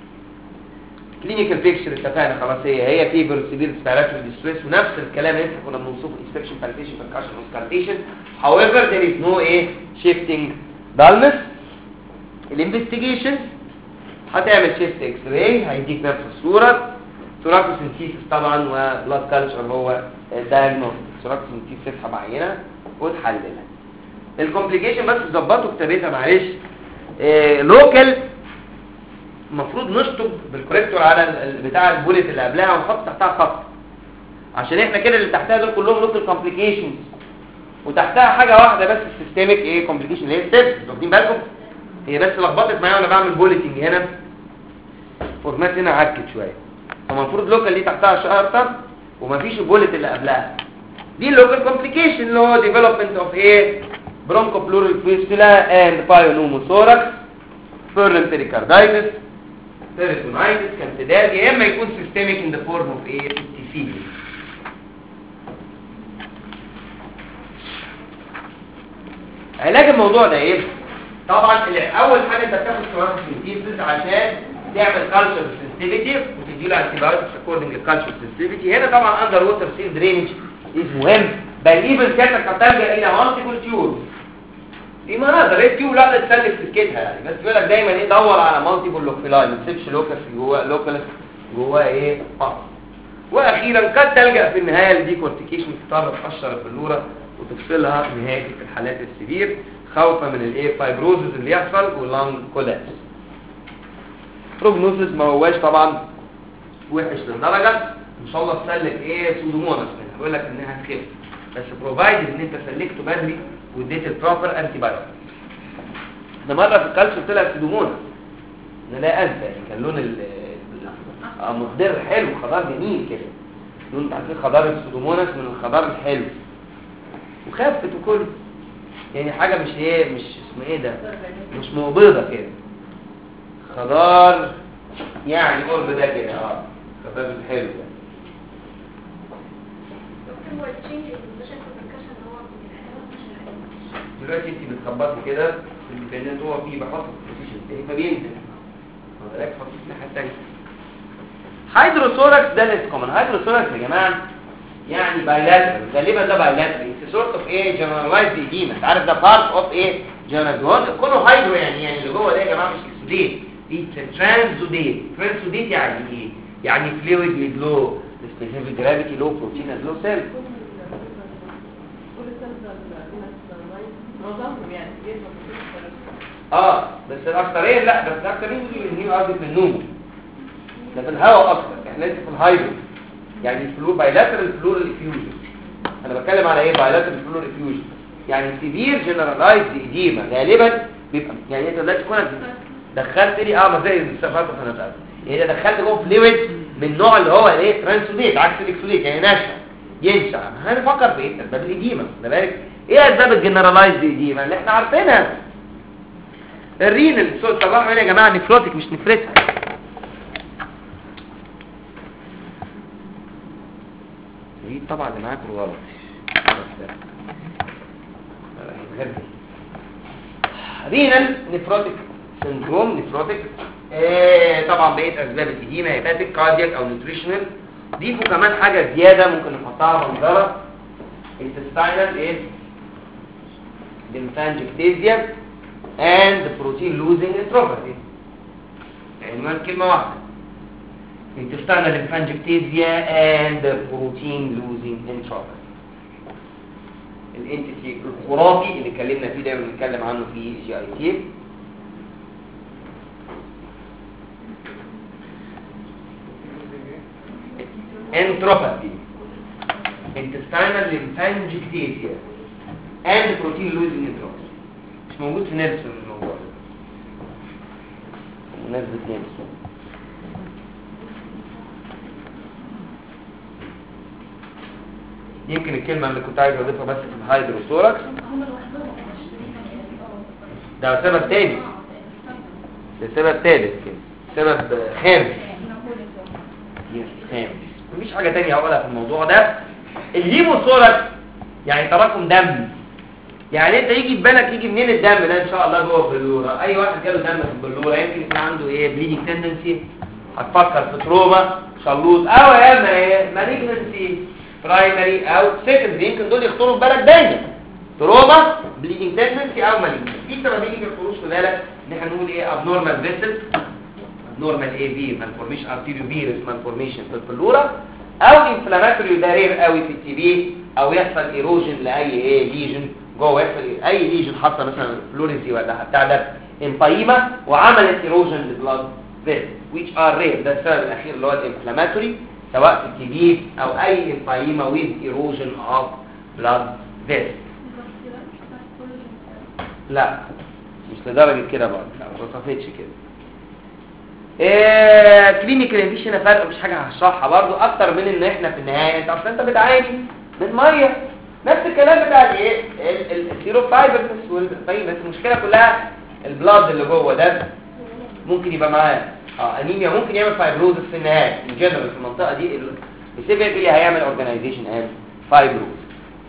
كلينيكال بيكتشر اتفقنا خلاص هي فيبر سيفير ريسبيراتوري ديستريس ونفس الكلام اللي كنا بنوصفه انسبكشن بالبيشن بركشن وسكالتيشن. however there is no shifting dullness. الانفستيجيشن هتعمل شيست اكس راي هيديك نفس الصوره ثوراكوسنتيسيس طبعا وبلاد كالتشر هو الدايجنوستيك. ثوراكوسنتيسيس تسحب عينه وتحللها. الكومبليكيشن بس ظبطوا كتابتها معلش. لوكال المفروض نشطب بالكوريكتور على بتاع البوليت اللي قبلها ونحط تحتها خط، عشان احنا كده اللي تحتها دول كلهم لوكال كومبليكيشنز، وتحتها حاجه واحده بس السيستميك ايه كومبليكيشن اللي هي السيبس. واخدين بالكم؟ هي بس لخبطت معايا وانا بعمل بوليتنج هنا، فورمات هنا عكت شويه، فالمفروض لوكال دي تحتها شارتر ومفيش البوليت اللي قبلها. دي اللوكال كومبليكيشن اللي هو ديفلوبمنت اوف ايه برونكو بلورال فيستولا اند بايونوموثوركس، فيرنت ريكاردايتس، تيريتونايتس، كانسيدال، يا اما يكون سيستميك ان ذا فورم اوف ايه سيبتيسيميا. علاج الموضوع ده ايه؟ طبعا اول حاجه انت بتاخد كورتيزون عشان تعمل كالتشر سنسيتيفيتي وتدي له انتيبيوتكس اكوردنج للكالتشر سنسيتيفيتي. هنا طبعا اندر ووتر سيل درينج مهم، بل ايفن كانت تلجا الى مالتيبل تيوب. دي مناظر ايه التيوب لا تسلك سكتها يعني، بس بيقول لك دايما ايه دور على مالتيبل لوكيلاي، ما تسيبش لوكس جوه لوكالس جوه ايه واخيرا قد تلجا في النهايه لدي كورتيكيشن، تضطر تقشر البلوره وتفصلها نهائي في الحالات السبير خوفا من الايه فايبروزز اللي يحصل واللانج كولابس. بروجنوسيس ما هواش طبعا وحش للدرجه، ان شاء الله تسلك ايه سودوموناس منها، بيقول لك انها هتخف بس بروفايد ان انت سلكته بدري واديت البروبر انتي بايوتيك. احنا مره في الكالسيوم طلع سودوموناس نلاقي ازرق يعني، كان لون مخضر حلو، خضار جميل كده، لون عارفين خضار السودوموناس من الخضار الحلو، وخفت وكل يعني حاجه مش ايه مش اسمه ايه ده مش مقبضه كده، خضار يعني قرب ده كده خضار الحلو ده. دلوقتي انت بتخبطي كده في البنات هو فيه بحط البوزيشن الثاني فبينزل حضرتك حطيه في الناحيه الثانيه. هيدروثوركس ده ليس كومن. هيدروثوركس يا جماعه يعني بايلاترال، غالبا ده بايلاترال سورت اوف ايه جنرالايزد ايديما. انت عارف ده بارت اوف ايه جنرالايزد كله هيدرو يعني اللي جوه ده يا جماعه مش اكسوديت، دي ترانزوديت. ترانزوديت يعني ايه؟ يعني فلويد ويز لو سبيسيفيك جرافيتي لو بروتين لو سيل. بس الاكثريه لا، بس الاكثريه يجي من هنا قصدي من النوم، ده في الهواء اكتر، احنا لسه في الهايدرو يعني الفلور بايلاترال فلور افيوجن. انا بتكلم على ايه بايلاترال فلور افيوجن؟ يعني سيفير جنرالايزد ايديما غالبا بيبقى يعني انت دلوقتي تكون دخلت لي ما زي الصفات انا يعني دخلت جوه فلويد من النوع اللي هو ايه ترانسوديت عكس الاكسوديت يعني ناشف ينشع. هنفكر في ايه اسباب الايديما، ده بالك ايه اسباب الجنرالايزد ايديما اللي احنا عارفينها؟ الرينال صراحه يا جماعه نفروتك مش نفرتها. دي طبعا اللي معاكم غلط. رينال نفروتك سندروم نفروتك طبعا بقيت اسباب الايديما هيباتيك كاردياك او نيوتريشنال. ضيفوا كمان حاجه زياده ممكن نحطها منظره intestinal ايه lymphangiectasia and protein losing enteropathy. عنوان كلمه واحده intestinal lymphangiectasia and protein losing enteropathy. الانتيتي الخرافي اللي اتكلمنا فيه دايما بنتكلم عنه في جي اي تي. enteropathy intestinal lymphangiectasia and protein losing enteropathy مش موجود في نفس الموضوع ده مناسبة نفسه. يمكن الكلمة اللي كنت عايز اضيفها بس في الهايدروثوركس ده سبب تاني، ده سبب تالت كده، سبب خامس مفيش حاجة تانية هقولها في الموضوع ده. الهيموثوركس يعني تراكم دم، يعني انت يجي في بالك يجي منين الدم ده ان شاء الله جوه البلوره. اي واحد جاله دم في البلوره يمكن يكون عنده ايه بليدنج تندنسي، هتفكر في تروما شلوط او يا اما ايه مالجنسي برايمري او سكندري، يمكن دول يخطروا في بالك دايما تروما بليدنج تندنسي او مالجنسي. في سببين يجي يخطروش في بالك ان احنا نقول ايه ابنورمال فيسل نورمال اي في مالفورميشن ارتيريو فيروس مالفورميشن في البلوره او انفلاماتوري دارير قوي في التي بي او يحصل ايروجن لاي ايه ليجن جوه يحصل اي ليجن حصل مثلا فلوريزي ولا بتاع ده امبايما وعملت ايروجن للبلاد فيسل which are rare. ده السبب الاخير اللي هو الانفلاماتوري سواء في التي بي او اي امبايما with erosion of blood vessel. لا مش لدرجه كده برضه، لا ما وصفتش كده. كلينيكال مفيش هنا فرق، مش حاجه هشرحها برضو اكتر من ان احنا في النهايه انت اصلا انت بتعاني من ميه، نفس الكلام بتاع الايه السيرو فايبرنس والباقي، بس المشكله كلها البلاد اللي جوه ده ممكن يبقى معاه انيميا، ممكن يعمل فايبروزس في النهايه ان جنرال في المنطقه دي السيفيرلي هيعمل اورجانيزيشن اند فايبروز.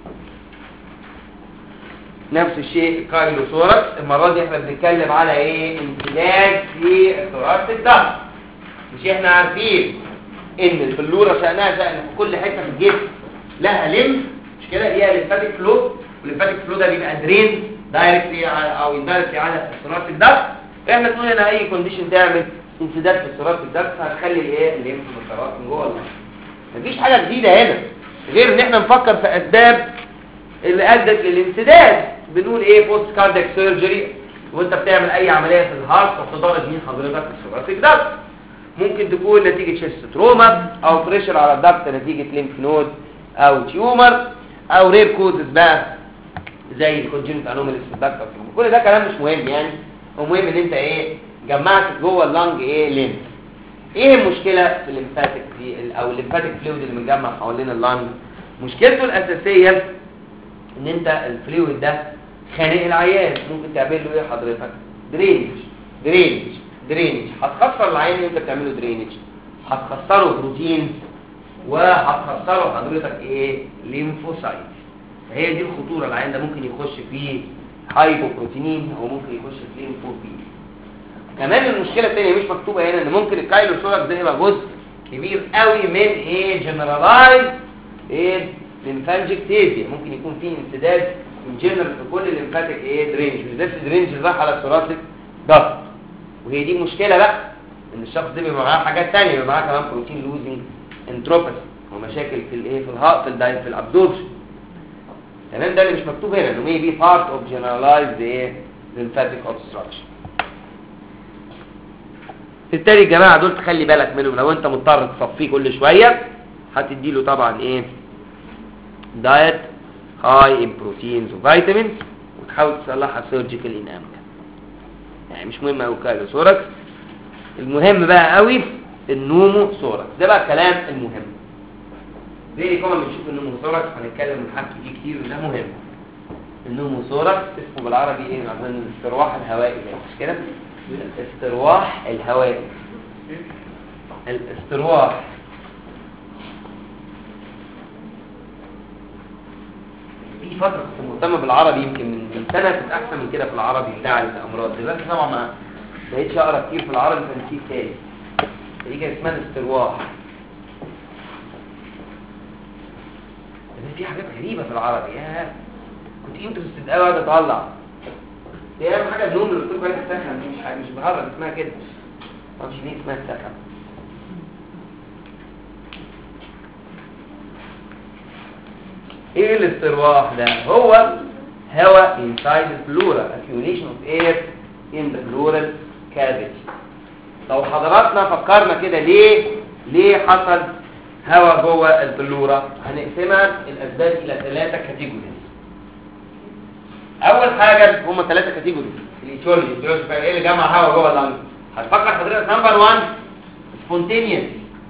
نفس الشيء الكايلوثوركس، المره دي احنا بنتكلم على ايه؟ امتداد في الثوراسيك الضغط. مش احنا عارفين ان البلوره شأنها شأن في كل حته في الجسم لها لمف، مش كده؟ ليها ليمفاتيك فلو، والليمفاتيك فلو ده بيبقى درين دايركتلي او اندايركتلي على الثوراسيك الضغط. احنا بنقول ان اي كونديشن تعمل انسداد في الثوراسيك الضغط هتخلي الايه؟ الليمف متراكم من جوه المخ. مفيش حاجه جديده هنا غير ان احنا نفكر في اسباب اللي ادت للانسداد. بنقول ايه؟ بوست كاردياك سيرجري، وانت بتعمل اي عمليه في الهارت وتضرب مين حضرتك؟ الثوراسيك ضغط. ممكن تكون نتيجه شيست تروما او بريشر على الضغط نتيجه ليمف نود او تيومر او رير كوزز بقى زي الكونجنت انوماليز في الضغط. كل ده كلام مش مهم يعني، المهم ان انت ايه؟ جمعت جوه اللنج ايه؟ ليمف. ايه المشكله في الليمفاتيك او الليمفاتيك فلويد اللي متجمع حوالين اللنج؟ مشكلته الاساسيه ان انت الفلويد ده خانق العيان، ممكن تعمل له ايه حضرتك؟ درينج. هتخسر العيان اللي انت بتعمله درينج، هتخسره بروتين وهتخسره حضرتك ايه؟ ليمفوسايت. فهي دي الخطوره، العيان ده ممكن يخش فيه هايبوبروتينين او ممكن يخش في ليمفوبيا. كمان المشكله الثانيه مش مكتوبه هنا ان ممكن الكايلوثوركس ده يبقى جزء كبير قوي من ايه؟ جنرالايز ايه؟ ليمفانجكتيزيا. ممكن يكون فيه انسداد ان جنرال في كل الليمفاتيك ايه؟ درينج، بالذات الدرينج اللي راح على الثوراسيك ضغط. وهي دي المشكله بقى، ان الشخص ده بيبقى معاه حاجات ثانيه، بيبقى معاه كمان بروتين لوزنج انتروباثي ومشاكل في الايه؟ في الهارت في الابزوربشن. تمام؟ ده اللي مش مكتوب هنا، انه مي بي بارت اوف جنرالايزد ايه؟ ليمفاتيك اوبستراكشن. بالتالي يا جماعه دول تخلي بالك منهم، لو انت مضطر تصفيه كل شويه هتدي له طبعا ايه؟ دايت هاي ان بروتينز وفيتامينز، وتحاول تصلحها سيرجيكال ان امكن. يعني مش مهم قوي الكايلوثوركس، المهم بقى قوي النوموثوركس. ده بقى الكلام المهم. زي كمان بنشوف النوموثوركس هنتكلم ونحكي فيه كتير وده مهم. النوموثوركس اسمه بالعربي ايه؟ عشان الاسترواح الهوائي، مش كده؟ الاسترواح الهوائي. الاسترواح في فترة كنت مهتم بالعربي، يمكن من سنة كنت أحسن من كده في العربي بتاع الأمراض. دلوقتي طبعا ما بقيتش أقرأ كتير في العربي فنسيت تاني. دي كانت اسمها الاسترواح. في حاجات غريبة في العربي، كنت انترستد قوي قاعد أطلع. دي أهم حاجة النوم اللي قلت لكم عليها السخن، دي مش حاجة مش بهرج، اسمها كده. ما اعرفش ليه اسمها السخن. ايه الاسترواح ده؟ هو هواء inside the pleural, accumulation of air in the pleural cavity. لو حضراتنا فكرنا كده ليه حصل هواء جوه البلورة، هنقسمها الاسباب الى 3 كاتيجوريز. اول حاجه هم 3 كاتيجوريز. الايتيولوجي ايه اللي جمع هواء جوه اللنج؟ هتفكر حضرتك نمبر 1 سبونتينيوس.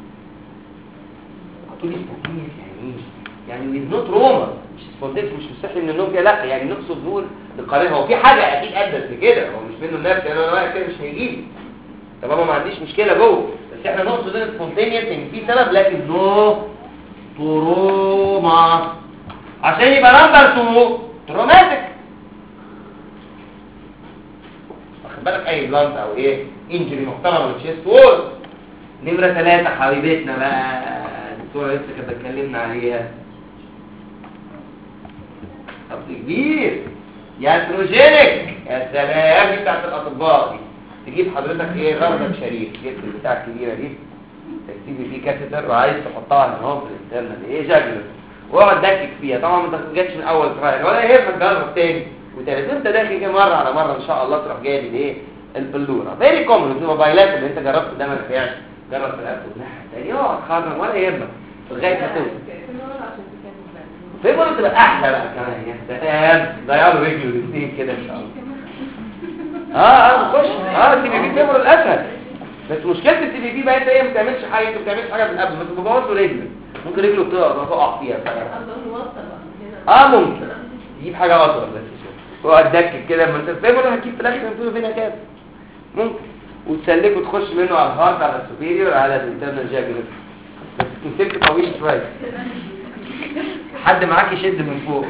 اكيد سبونتينيوس يعني with no trauma، مش سبونتينيوس مش مستحيل من النوم كده، لا يعني نقصد نقول القرين هو في حاجه اكيد ادت لكده، هو مش منه النفس يعني انا واقف كده مش هيجيلي طبعا ما عنديش مشكله جوه، بس احنا نقصد ان سبونتينيوس ان في سبب لكن نو تروما، عشان يبقى نمبر 2 تروماتيك. واخد بالك؟ اي بلانت او ايه انجري محترمه للشيست وول. نمره 3 حبيبتنا بقى الدكتوره لسه كانت بتكلمنا عليها، خط كبير ياتروجينيك. يا سلام، دي بتاعت الاطباء دي. تجيب حضرتك ايه؟ غرضك شريف، جبت البتاع الكبيره دي تكتبي فيه كاتيتر وعايز تحطها هنا اهو في الانترنال ايه جاجلر، واقعد دكك فيها. طبعا ما جاتش من اول ترايل ولا يهمك، جرب تاني وتالت. انت داخل كده مره على مره ان شاء الله تروح جاي الايه البلوره. فيري كومن بتبقى بايلات اللي انت جربت ده ما نفعش، جرب في الأكل الناحيه الثانيه اقعد خرم ولا يهمك لغايه ما توصل. فيبقى تبقى احلى بقى كمان. يا سلام ضيعوا رجله الاثنين كده ان شاء الله. خش السي بي بي فيبر الاسهل. بس مشكله السي بي بي بقى هي ما بتعملش حاجه، انت ما بتعملش حاجه من قبل، بس بتبوظ له رجله. ممكن رجله تقع فيها ممكن يجيب حاجه اطول بس شوف هو دكك كده. لما انت فيبر هتجيب في الاخر تقول فينا كده ممكن وتسلكه تخش منه على الهارت على السوبيريور على الانترنال جاجولار، بس تمسك طويل شويه حد معاك يشد من فوق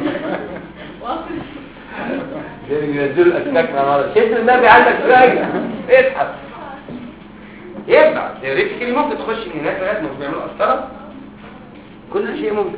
ينزلوا الاسكاك مع بعض. شد النبي عندك شويه اسحب ينفع تيوريتيكلي ممكن تخش من هناك لغايه ما بيعملوا قسطره. كل شيء ممكن.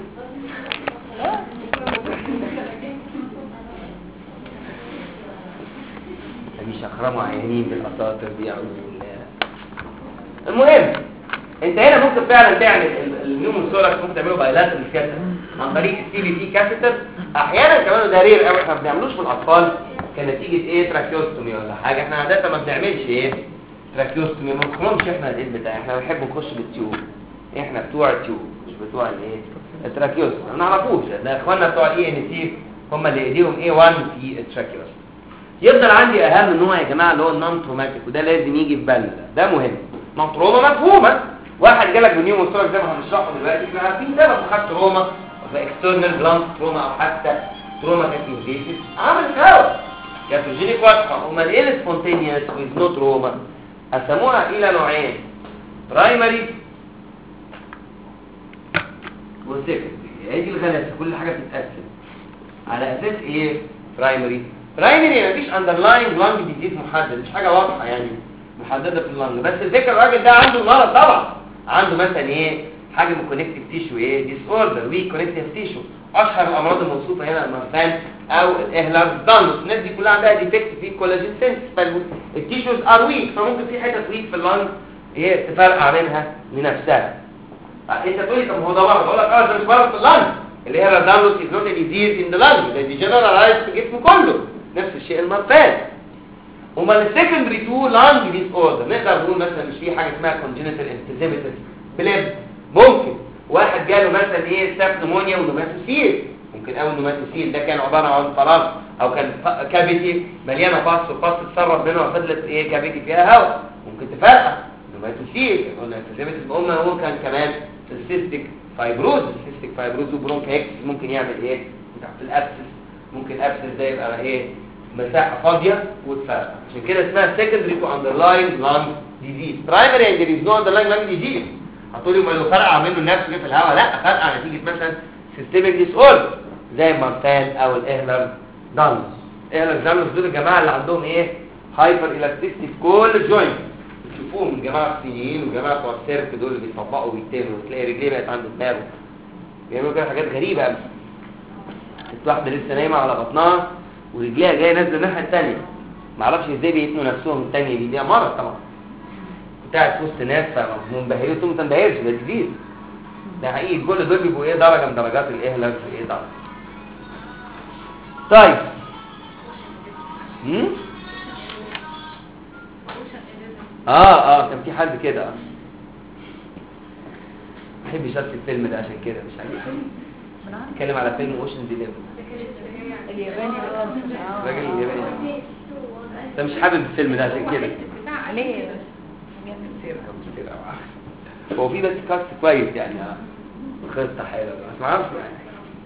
مش اخرموا عيانين بالاساطر دي اعوذ بالله. المهم انت هنا ممكن فعلا تعمل النيومون سوركس، ممكن تعمله بايلاترال كاتر عن طريق السي بي تي كاتيتر. احيانا كمان ده رير قوي، احنا ما بنعملوش في الاطفال كنتيجه تراكيوستومي ولا حاجه. احنا عاده ما بنعملش تراكيوستومي، ما بنخرمش احنا الايد بتاعنا، احنا بنحب نخش بالتيوب. احنا بتوع التيوب مش بتوع التراكيوستومي، ما نعرفوش. ده اخواننا بتوع ENT هم اللي ايديهم A1 في التراكيوستومي. يفضل عندي اهم نوع يا جماعه اللي هو النون تروماتيك، وده لازم يجي في بالنا، ده مهم. نون تروما مفهومه، واحد جالك بنيومون سوركس زي ما هنشرحه دلوقتي، احنا عارفين سبب خد تروما اكسترنال بلانت تروما او حتى تروما كانت انفيسيف عامل هوا كاتوجينيك واضحه. امال ايه السبونتينيوس ويز نو تروما؟ قسموها الى نوعين، برايمري وسكندري. هي دي الغلاسه، كل حاجه بتتقسم على اساس برايمري مفيش اندرلاين لانج ديزيز محدد، مش حاجه واضحه يعني محدده في اللانج. بس الفكره الراجل ده عنده مرض طبعا، عنده مثلا حاجه من كونكتيف تيشو ديس اوردر ويك كونكتيف تيشو. اشهر الامراض الموصوفه هنا المارفان او الاهلارز دانلوس. الناس دي كلها عندها ديفكت في الكولاجين سينث، فالتيشوز ار ويك، فممكن في حتت ويك في اللانج تفرقع منها لنفسها. انت تقول لي طب هو ده مرض، اقول لك ده مش مرض في اللانج. اللي هي الدانلوس از نوت ديزيز ان ذا لانج، ده دي جنرالايز في الجسم كله. نفس الشيء المارفان. امال السكندري تو لانج ديس اوردر نقدر نقول مثلا مش في حاجه اسمها كونجنتال انفيزيماتيس بليب. ممكن واحد جاله مثلا ستاف نمونيا ونوماتوسيل، ممكن اول نوماتوسيل ده كان عباره عن فراغ او كان كافيتي مليانه باس وباس اتسرب منها وفضلت كافيتي فيها هواء، ممكن تفرقع نوماتوسيل. قلنا انفيزيماتيس قلنا هو كان كمان السيستيك فايبروز وبرونكايتس ممكن يعمل تحت الابسس، ممكن الابسس ده يبقى مساحه فاضيه وتفرقع. عشان كده اسمها secondary to underlying lung disease. primary and there is no underlying lung disease. هتقولي ما لو فرقع منه نفسه في الهواء، لا، فرقع نتيجه مثلا systemic disorder زي المارفان او الاهلر دانلوس. الاهلر دانلوس دول الجماعه اللي عندهم هايبر الاستيستي في كل الجوينت، تشوفوهم جماعه الصينيين وجماعه بتوع السيرك دول اللي بيطبقوا ويتنوا، وتلاقي رجليه بقت عند دماغه، بيعملوا كده حاجات غريبه قوي. كانت واحده لسه نايمه على بطنها ورجليها جايه نازله الناحيه الثانيه، ما اعرفش ازاي بيتنوا نفسهم الثانيه دي مرض طبعا. بتاعت وسط ناس فمنبهرين، انتوا ما تنبهرش، ده جديد، ده حقيقي. كل دول بيبقوا درجه من درجات الاهلاك درجه. طيب كان في حد كده ما بحبش اشوف الفيلم ده عشان كده مش عارف. بتكلم على فيلم اوشن ديليفر الياباني الراجل الياباني ده مش حابب الفيلم ده عشان كده عليه هو في بس كاست كويس يعني خطه حلوه بس ما اعرفش يعني.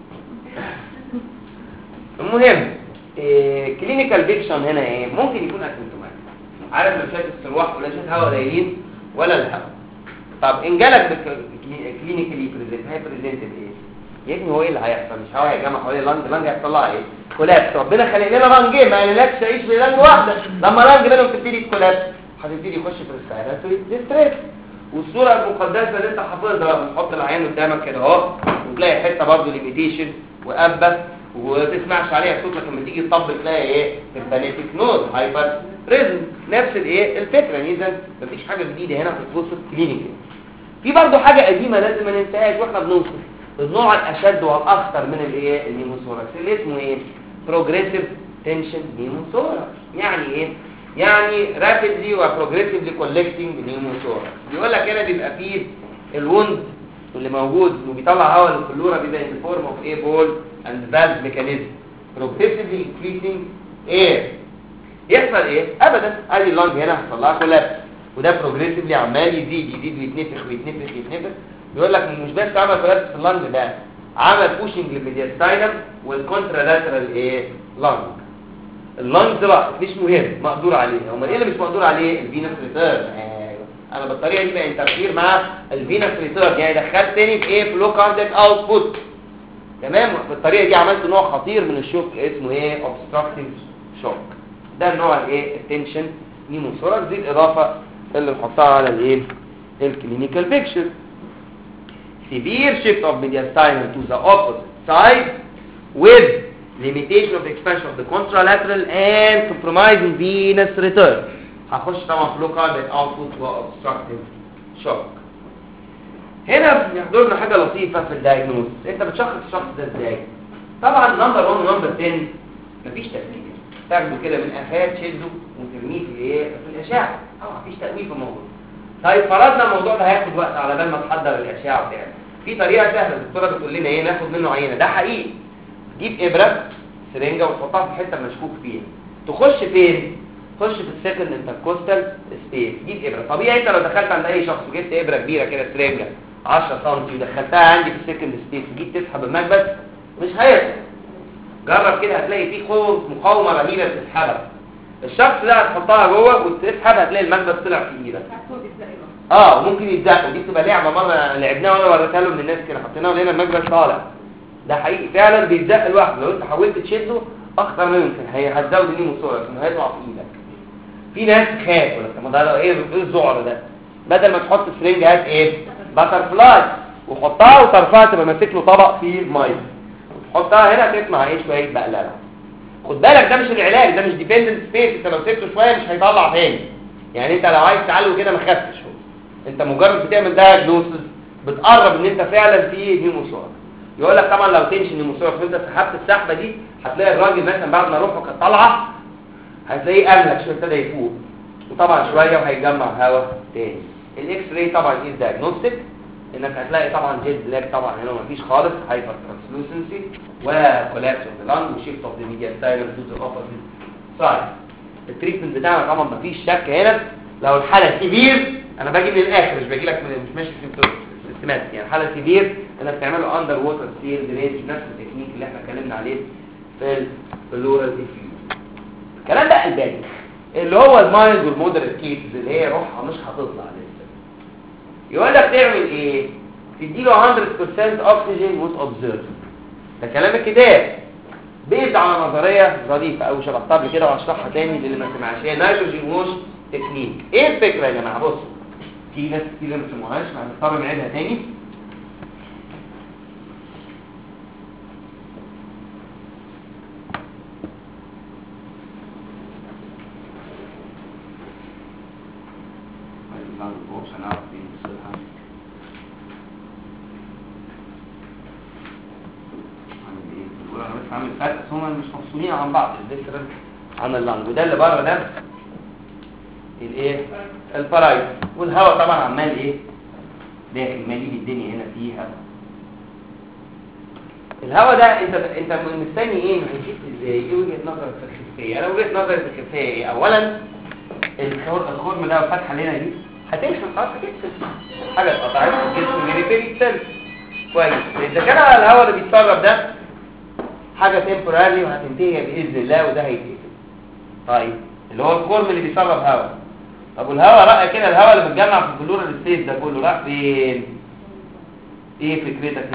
المهم كلينيكال فيكشن هنا ممكن يكون اسيمتوماتيك، عارف لو شايف الصروح ولا شايف هواء قليلين ولا الهواء. طب ان جالك كلينيكالي بريزنت هيبريزنت يا ابني هو اللي هيحصل؟ مش هواء يا جماعه حوالين لانج هيحصل لها كولابس. ربنا خلق لنا لانجين، ما قالناش تعيش في لانج واحده. لما لانج منهم تبتدي تكولابس هتبتدي يخش في الريسبيراتوري ديستريس. والصوره المقدسه اللي انت حافظها تحط العين قدامك كده اهو، وتلاقي حته برضه ليميتيشن وقبه وتسمعش عليها صوت، لما تيجي تطبق تلاقي البانيتيك نود هايبر ريزم. نفس الفكره. اذا مفيش حاجه جديده هنا في البروسس كلينيكال. في برضه حاجه قديمه لازم ما ننساهاش واحنا بنوصف، النوع الاشد والاخطر من الايه النيموثوركس اللي اسمه ايه بروجريسيف تنشن نيموثوركس. يعني ايه؟ يعني رابيدلي وبروجريسيفلي كولكتنج نيموثوركس. بيقول لك هنا بيبقى فيه الوند اللي موجود وبيطلع هواء للفلورا بيبقى in the form of air ball and valve mechanism progressively increasing air. يحصل ايه؟ ابدا ادي اللنج هنا هيحصل لها كولابس وده بروجريسيفلي عمال يزيد ويتنفخ ويتنفخ يتنفخ. بيقول لك مش بس عمل كولابس في اللنج ده، عمل بوشنج للميدياستاينم والكونترالاترال ايه لنج. اللنج ده مش مهم مقدور عليه. امال ايه اللي مش مقدور عليه؟ الفينس ريتيرن. انا بالطريقه دي بقى انترفير مع الفينس ريتيرن، يعني دخلت تاني في ايه فلو كاردياك اوتبوت. تمام. بالطريقه دي عملت نوع خطير من الشوك اسمه ايه اوبستراكتيف شوك. ده النوع الايه التنشن نيموثوركس. دي الاضافه اللي نحطها على الايه الكلينيكال بيكتشر. severe shift of mediastinum to the opposite side with limitation of expansion of the contralateral and compromising venous return. هخش طبعا فلو كاردياك اوتبوت واوبستراكتيف شوك. هنا بيحضرنا حاجه لطيفه في الدايجنوز. انت بتشخص الشخص ده ازاي؟ طبعا نمبر 1 ونمبر 10 مفيش تسليم. تاخده كده من قفاه تشده وترميه في ايه في الاشعه. طبعا مفيش تأويل في الموضوع. طيب فرضنا الموضوع ده هياخد وقت على بال ما تحضر الاشعه بتاعتك. في طريقه سهله الدكتوره بتقول لنا ايه ناخد منه عينه. ده حقيقي. تجيب ابره سرنجه وتحطها في الحته المشكوك فيها. تخش فين؟ تخش في السكند انتركوستال سبيس. جيب ابره. طبيعي انت لو دخلت عند اي شخص وجبت ابره كبيره كده سرنجه 10 سم ودخلتها عندي في السكند سبيس وجيت تسحب المكبس مش هيسحب. جرب كده هتلاقي فيه مقاومه رهيبه بتسحبها. الشخص ده هتحطها جوه وتسحب هتلاقي المكبس طلع في ايدك. وممكن يتزق. ودي بتبقى لعبه مره لعبناها وانا وريتها لهم للناس كده حطيناه ولقينا المكبس طالع. ده حقيقي فعلا بيتزق لوحده. لو انت حاولت تشده اخطر ما يمكن هتزود النيموثوركس انه هيطلع في ايدك. في ناس تخاف ولا طب ده ايه الذعر ده؟ بدل ما تحط سرنج هات ايه باتر فلاي وحطها وطرفها تبقى ماسك له طبق فيه ميه وتحطها هنا تسمع ايه شويه بقلله. خد بالك ده مش العلاج. ده مش ديبندنت سبيس. انت لو سبته شويه مش هيطلع تاني. يعني انت لو عايز تعالجه كده ما خفتش. انت مجرد بتعمل دايجنوستس بتقرب ان انت فعلا في نيموثوركس. يقول لك طبعا لو تنشن نيموثوركس وانت سحبت السحبه دي هتلاقي الراجل مثلا بعد ما روحه كانت طالعه هتلاقيه املك شويه ابتدى يفوق وطبعا شويه وهيجمع هواء تاني. الاكس راي طبعا از دايجنوستيك. انك هتلاقي طبعا جيد بلاك طبعا هنا مفيش خالص هايبر ترانسلوسنسي وكولابس اوف ذا لانج وشيفت اوف ذا ميدياستاينم تو ذا اوبوزيت سايد. التريتمنت بتاعنا طبعا مفيش شك هنا. لو الحاله كبير انا باجي من الاخر مش باجي لك مش ماشي في السيستمات. يعني حاله كبير انك تعمله اندر ووتر سيل دريج نفس التكنيك اللي احنا اتكلمنا عليه في اللورال ديفيوز. الكلام ده الباقي اللي هو المايلد والمودريت كيسز اللي هي روحها مش هتطلع لسه. يقول لك تعمل ايه؟ تديله 100% اكسجين وتوبزرف. ده كلام الكتاب بيز على نظريه ظريفه او شرحتها قبل كده وهشرحها تاني للي ما سمعش. هي نيتروجين ووش تكنيك. ايه الفكره يا جماعه؟ بصوا في ناس كتير ما سمعوهاش هنضطر نعيدها تاني. عامل فرق هما مش مفصولين عن بعض الديفرنت عن اللنج. وده اللي بره ده الايه الفرايد والهواء طبعا عمال ايه داخل مالي الدنيا هنا فيه هواء. الهواء ده انت مستني ايه انه هيشيل ازاي؟ ايه وجهه نظرك في الخفيه؟ انا وجهه نظري في الخفيه ايه؟ اولا الخرم ده الفتحه اللي هنا دي هتمشي خلاص هتكسر حاجه اتقطعت في الجسم ريبيري سيل كويس. اذا كان على الهواء اللي بيتسرب ده حاجه تمبوراري وهتنتهي باذن الله وده هيتقفل. طيب اللي هو الخرم اللي بيسرب هواء. طب والهواء رأي كده الهواء اللي بتجمع في البلور السبيس ده كله راح فين؟ ايه فكرتك انت؟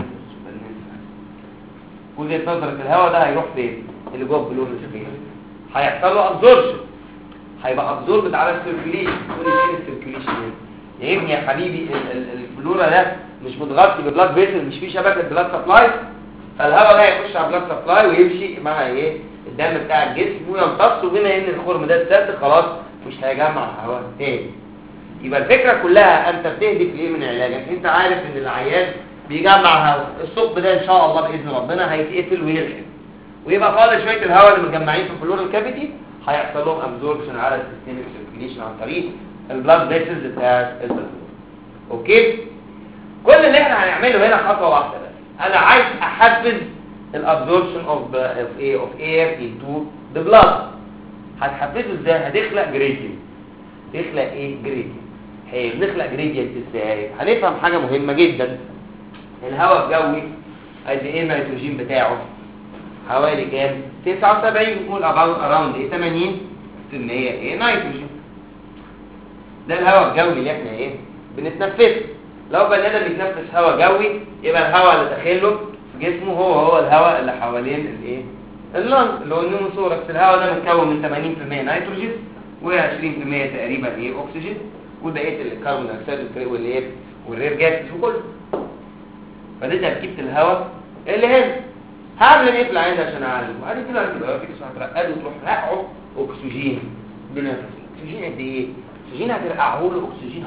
وجهة نظرك الهواء ده هيروح فين؟ اللي جوه البلور السبيس هيحصل له ابزوربشن. هيبقى ابزوربد على السيركيليشن. كل فين السيركيليشن يا ابني يا حبيبي البلور ده مش متغطي ببلاد فيسل مش فيه شبكه بلاد سبلاي. فالهواء ده هيخش على بلاد سبلاي ويمشي مع ايه الدم بتاع الجسم ويمتص. وبما ان الخرم ده اتسد خلاص مش هيجمع هواء تاني. يبقى الفكره كلها انت بتهدف لايه من علاجك؟ انت عارف ان العيان بيجمع هواء، الثقب ده ان شاء الله باذن ربنا هيتقفل ويرخم، ويبقى فاضل شويه الهواء اللي متجمعين في البلورال كافيتي هيحصل لهم ابزوربشن على السيستميك سيركيليشن عن طريق البلاد فيسلز بتاعت البلورال. اوكي، كل اللي احنا هنعمله هنا خطوه واحده بس، انا عايز احفز الابزوربشن اوف اير انتو ذا بلاد. هتحفزه ازاي؟ هتخلق جريدينت. تخلق ايه؟ جريدينت. حلو، نخلق جريدينت ازاي؟ هنفهم حاجه مهمه جدا. الهواء الجوي قد ايه النيتروجين بتاعه؟ حوالي كام؟ 79. نقول اراوند ايه 80% ايه نيتروجين. ده الهواء الجوي اللي احنا ايه بنتنفسه. لو بني ادم بيتنفس هواء جوي يبقى الهواء اللي داخله في جسمه هو الهواء اللي حوالين الايه اللنج اللي هو النيوموثوركس. الهواء ده متكون من 80% نيتروجين و20% تقريبا ايه اكسجين، وبقيه الكربون دايوكسيد والايه والرير جاسز وكله. فدي تركيبه الهواء اللي هنا. هعمل ايه في العين عشان اعالجه؟ عادي كده هتبقى في هترقده وتروح رقعه اكسجين بنفس. اكسجين قد ايه؟ اكسجين هترقعه له اكسجين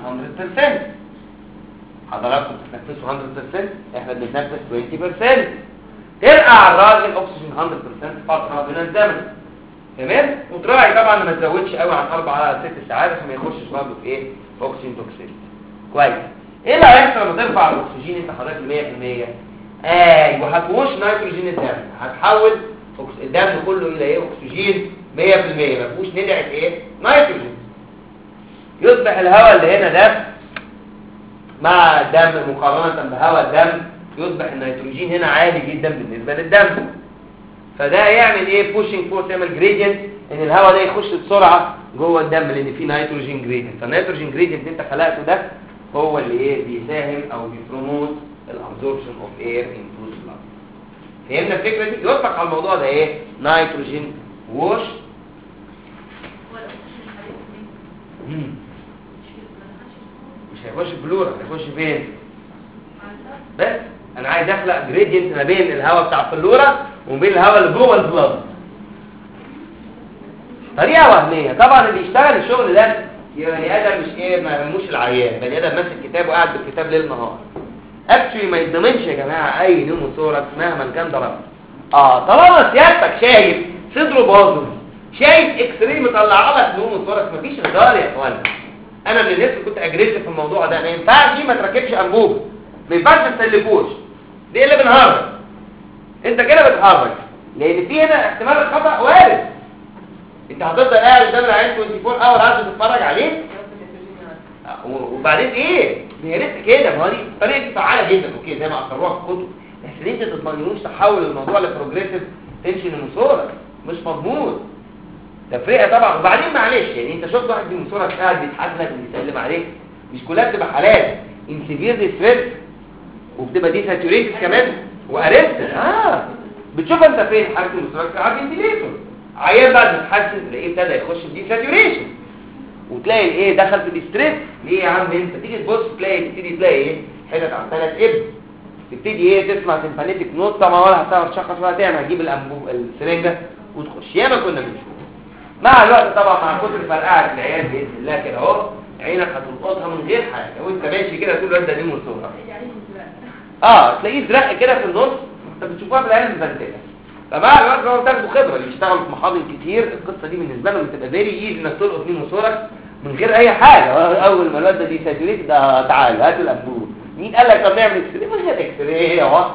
100%. حضراتكم بتتنفسوا 100%، احنا بنتنفس 20%. ترقع الراجل اكسجين 100% فتره من الزمن، تمام؟ وتراعي طبعا ما تزودش قوي عن 4 على 6 ساعات عشان ما يخشش برضه في ايه؟ في اكسجين توكسيك. كويس. ايه اللي هيحصل لما ترفع الاكسجين انت حضرتك 100%؟ ايوه هتوش نيتروجين الدم، هتحول الدم كله الى ايه؟ اكسجين 100%، ما فيهوش ندعه ايه؟ نيتروجين. يصبح الهواء اللي هنا ده مع الدم مقارنه بهواء الدم يصبح النيتروجين هنا عالي جدا بالنسبه للدم. فده يعمل ايه؟ بوشنج فورس، يعمل جريدينت ان الهواء ده يخش بسرعه جوه الدم لان فيه نيتروجين جريدينت. فالنيتروجين جريدينت اللي انت خلقته ده هو اللي ايه؟ بيساهم او بيبروموت الابزوربشن اوف اير انتو ذا بلاد. فهمنا الفكره دي؟ يطلق على الموضوع ده ايه؟ نيتروجين ووش. مش هيخش بلورا، هيخش فين؟ بس انا عايز اخلق جريدينت ما بين الهواء بتاع البلورا وما بين الهواء اللي جوه البلاد. طريقه وهميه طبعا. اللي يشتغل الشغل ده يبقى بني ادم مش ايه، ما يهموش العيان، بني ادم ماسك كتاب وقاعد بالكتاب ليل نهار. اكشلي ما يتضمنش يا جماعه اي نيوموثوركس مهما كان ضربه. طالما سيادتك شايف صدره باظظ، شايف اكس راي مطلع لك نيوموثوركس، مفيش هزار يا اخوانا. انا من الناس اللي كنت اجريسيف في الموضوع ده. ما ينفعش ما تركبش انبوب، ما ينفعش ما تسلكوش، دي اللي بنهرج. انت كده بتهرج لان في هنا احتمال الخطا وارد. انت هتفضل قاعد قدام العين 24 اور عايز تتفرج عليه وبعدين ايه؟ يا ريت كده. ما هو دي الطريقه دي فعاله جدا اوكي زي ما اقروها في الكتب، بس ليه انت تضمنيوش تحول الموضوع لبروجريسيف تمشي للمصوره؟ مش مضمون. تفرقه طبعا. وبعدين معلش يعني انت شفت واحد من المصوره قاعد بيتحاسبك وبيسلم عليك، مش كلها بتبقى حالات انسيفير ستريس وبتبقى دي ساتوريتد كمان وقربت. بتشوف انت فين حاله المصوره قاعد فنتيليتور، عيان بعد ما تحسن تلاقيه ابتدى يخش في دي ساتوريشن وتلاقي الايه دخل في الاستريس. ليه يا عم؟ انت تيجي تبص تبتدي تلاقي ايه؟ حتت على 3 ابر، تبتدي ايه؟ تسمع سيمفونيتك نوت. طبعا ولا هتعرف تشخص ولا تعمل، هتجيب الانبوب السرنجه وتخش. ياما كنا بنشوف مع الوقت طبعا مع كتر فرقعه العيال باذن الله كده اهو عينك هتلقطها من غير حاجه وانت ماشي كده تقول له ده دي مصوره. تلاقيه زرق كده في النص، انت بتشوفها في العيال المبندله. فمع الوقت لو تاخدوا خبره اللي بيشتغلوا في محاضن كتير القصه دي بالنسبه لهم بتبقى فيري ايزي انك تلقط مين مصورك من غير اي حاجه. اول ما الواد ده دي ساتوريت ده تعال هاتوا الانبوب. مين قال لك طب نعمل اكس راي؟ من غير اكس راي اهو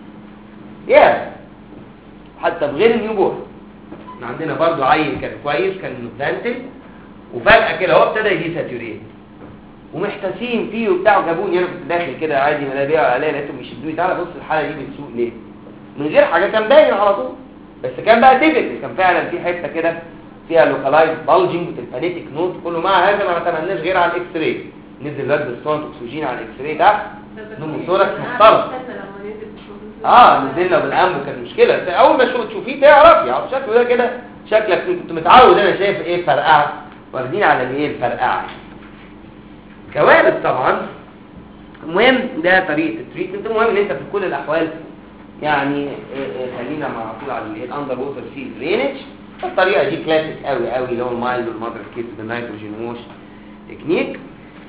حتى بغير النيوبورن. عندنا برضو عيل كان كويس كان متنتل وفجاه كده هو ابتدى يجي ساتوريت ومحتاسين فيه وبتاع. جابوني انا كنت داخل كده عادي منابيع عليا لقيتهم يشدوني تعالى بص الحاله دي بتسوق ليه من غير حاجه. كان باين على طول بس كان بقى تيبيكال، كان فعلا في حته كده فيها لوكالايز بالجنج وتلفانيتيك نوت. كله مع هذا ما اعتمدناش غير على الاكس راي. نزل الواد بالصوت اكسجين على الاكس راي ده نيوموثوركس محترم. نزلنا بالامبو كان مشكله. اول ما تشوفيه تعرفي شكله ده كده شكلك كنت متعود. انا شايف ايه فرقعه واخدين على الايه الفرقعه كوارث طبعا. المهم ده طريقه التريتمنت. المهم ان انت في كل الاحوال يعني خلينا مع طول على الاندر ووتر سيل درينج. الطريقه دي كلاسيك قوي اللي هو المايلد والمودريت كيس بالنيتروجين ووش تكنيك.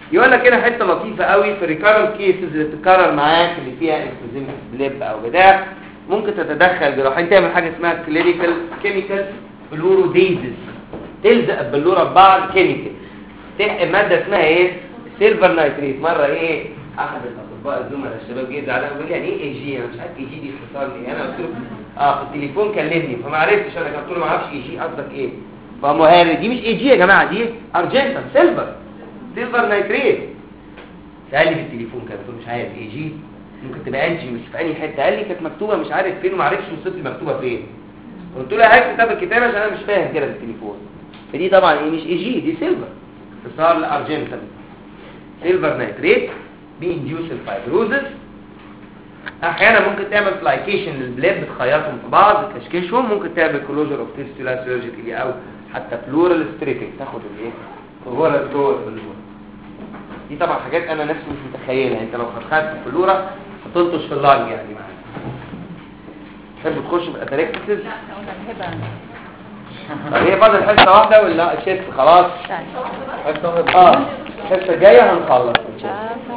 يقول لك هنا حته لطيفه قوي في الريكارنت كيسز اللي بتتكرر معاك اللي فيها اكسوزيميك بليب او بتاع، ممكن تتدخل جراحين تعمل حاجه اسمها كلينيكال كيميكال فلوروديزز، تلزق البلوره ببعض كيميكال، تحقن ماده اسمها ايه؟ سيلفر نايتريت. مره ايه احد الاطباء الزملاء الشباب جه زعلان بيقول لي يعني ايه جي؟ انا مش عارف اي جي دي اختصار ايه. انا قلت له في التليفون كلمني فما عرفتش، انا قلت له ما اعرفش اي جي قصدك ايه؟ فهو قال دي مش اي جي يا جماعه، دي ارجنتم سيلفر نايتريت. سأل لي في التليفون كده، قلت له مش عارف اي جي ممكن تبقى انجي مش في انهي حته، قال لي كانت مكتوبه مش عارف فين وما عرفش يوصف لي مكتوبه فين. قلت له هات كتاب الكتاب عشان انا مش فاهم كده في التليفون. فدي طبعا ايه مش اي جي، دي سيلفر اختصار لارجنتم سيلفر نايتريت بينديوس الفايبروزس. احيانا ممكن تعمل فلايكيشن للبلاد بتخيطهم في بعض تكشكشهم، ممكن تعمل كلوجر اوف تيستولا سيرجيكالي او حتى بلورال ستريبنج تاخد الايه جوه البلوره. دي طبعا حاجات انا نفسي مش متخيلها، انت لو خدت في البلوره هتلطش في اللانج يعني معاك. تحب تخش في الاتريكتسز؟ لا انا بحبها. طب هي فاضل حصه واحده ولا شفت خلاص؟ ثاني الحصه الجايه هنخلص ان شاء الله.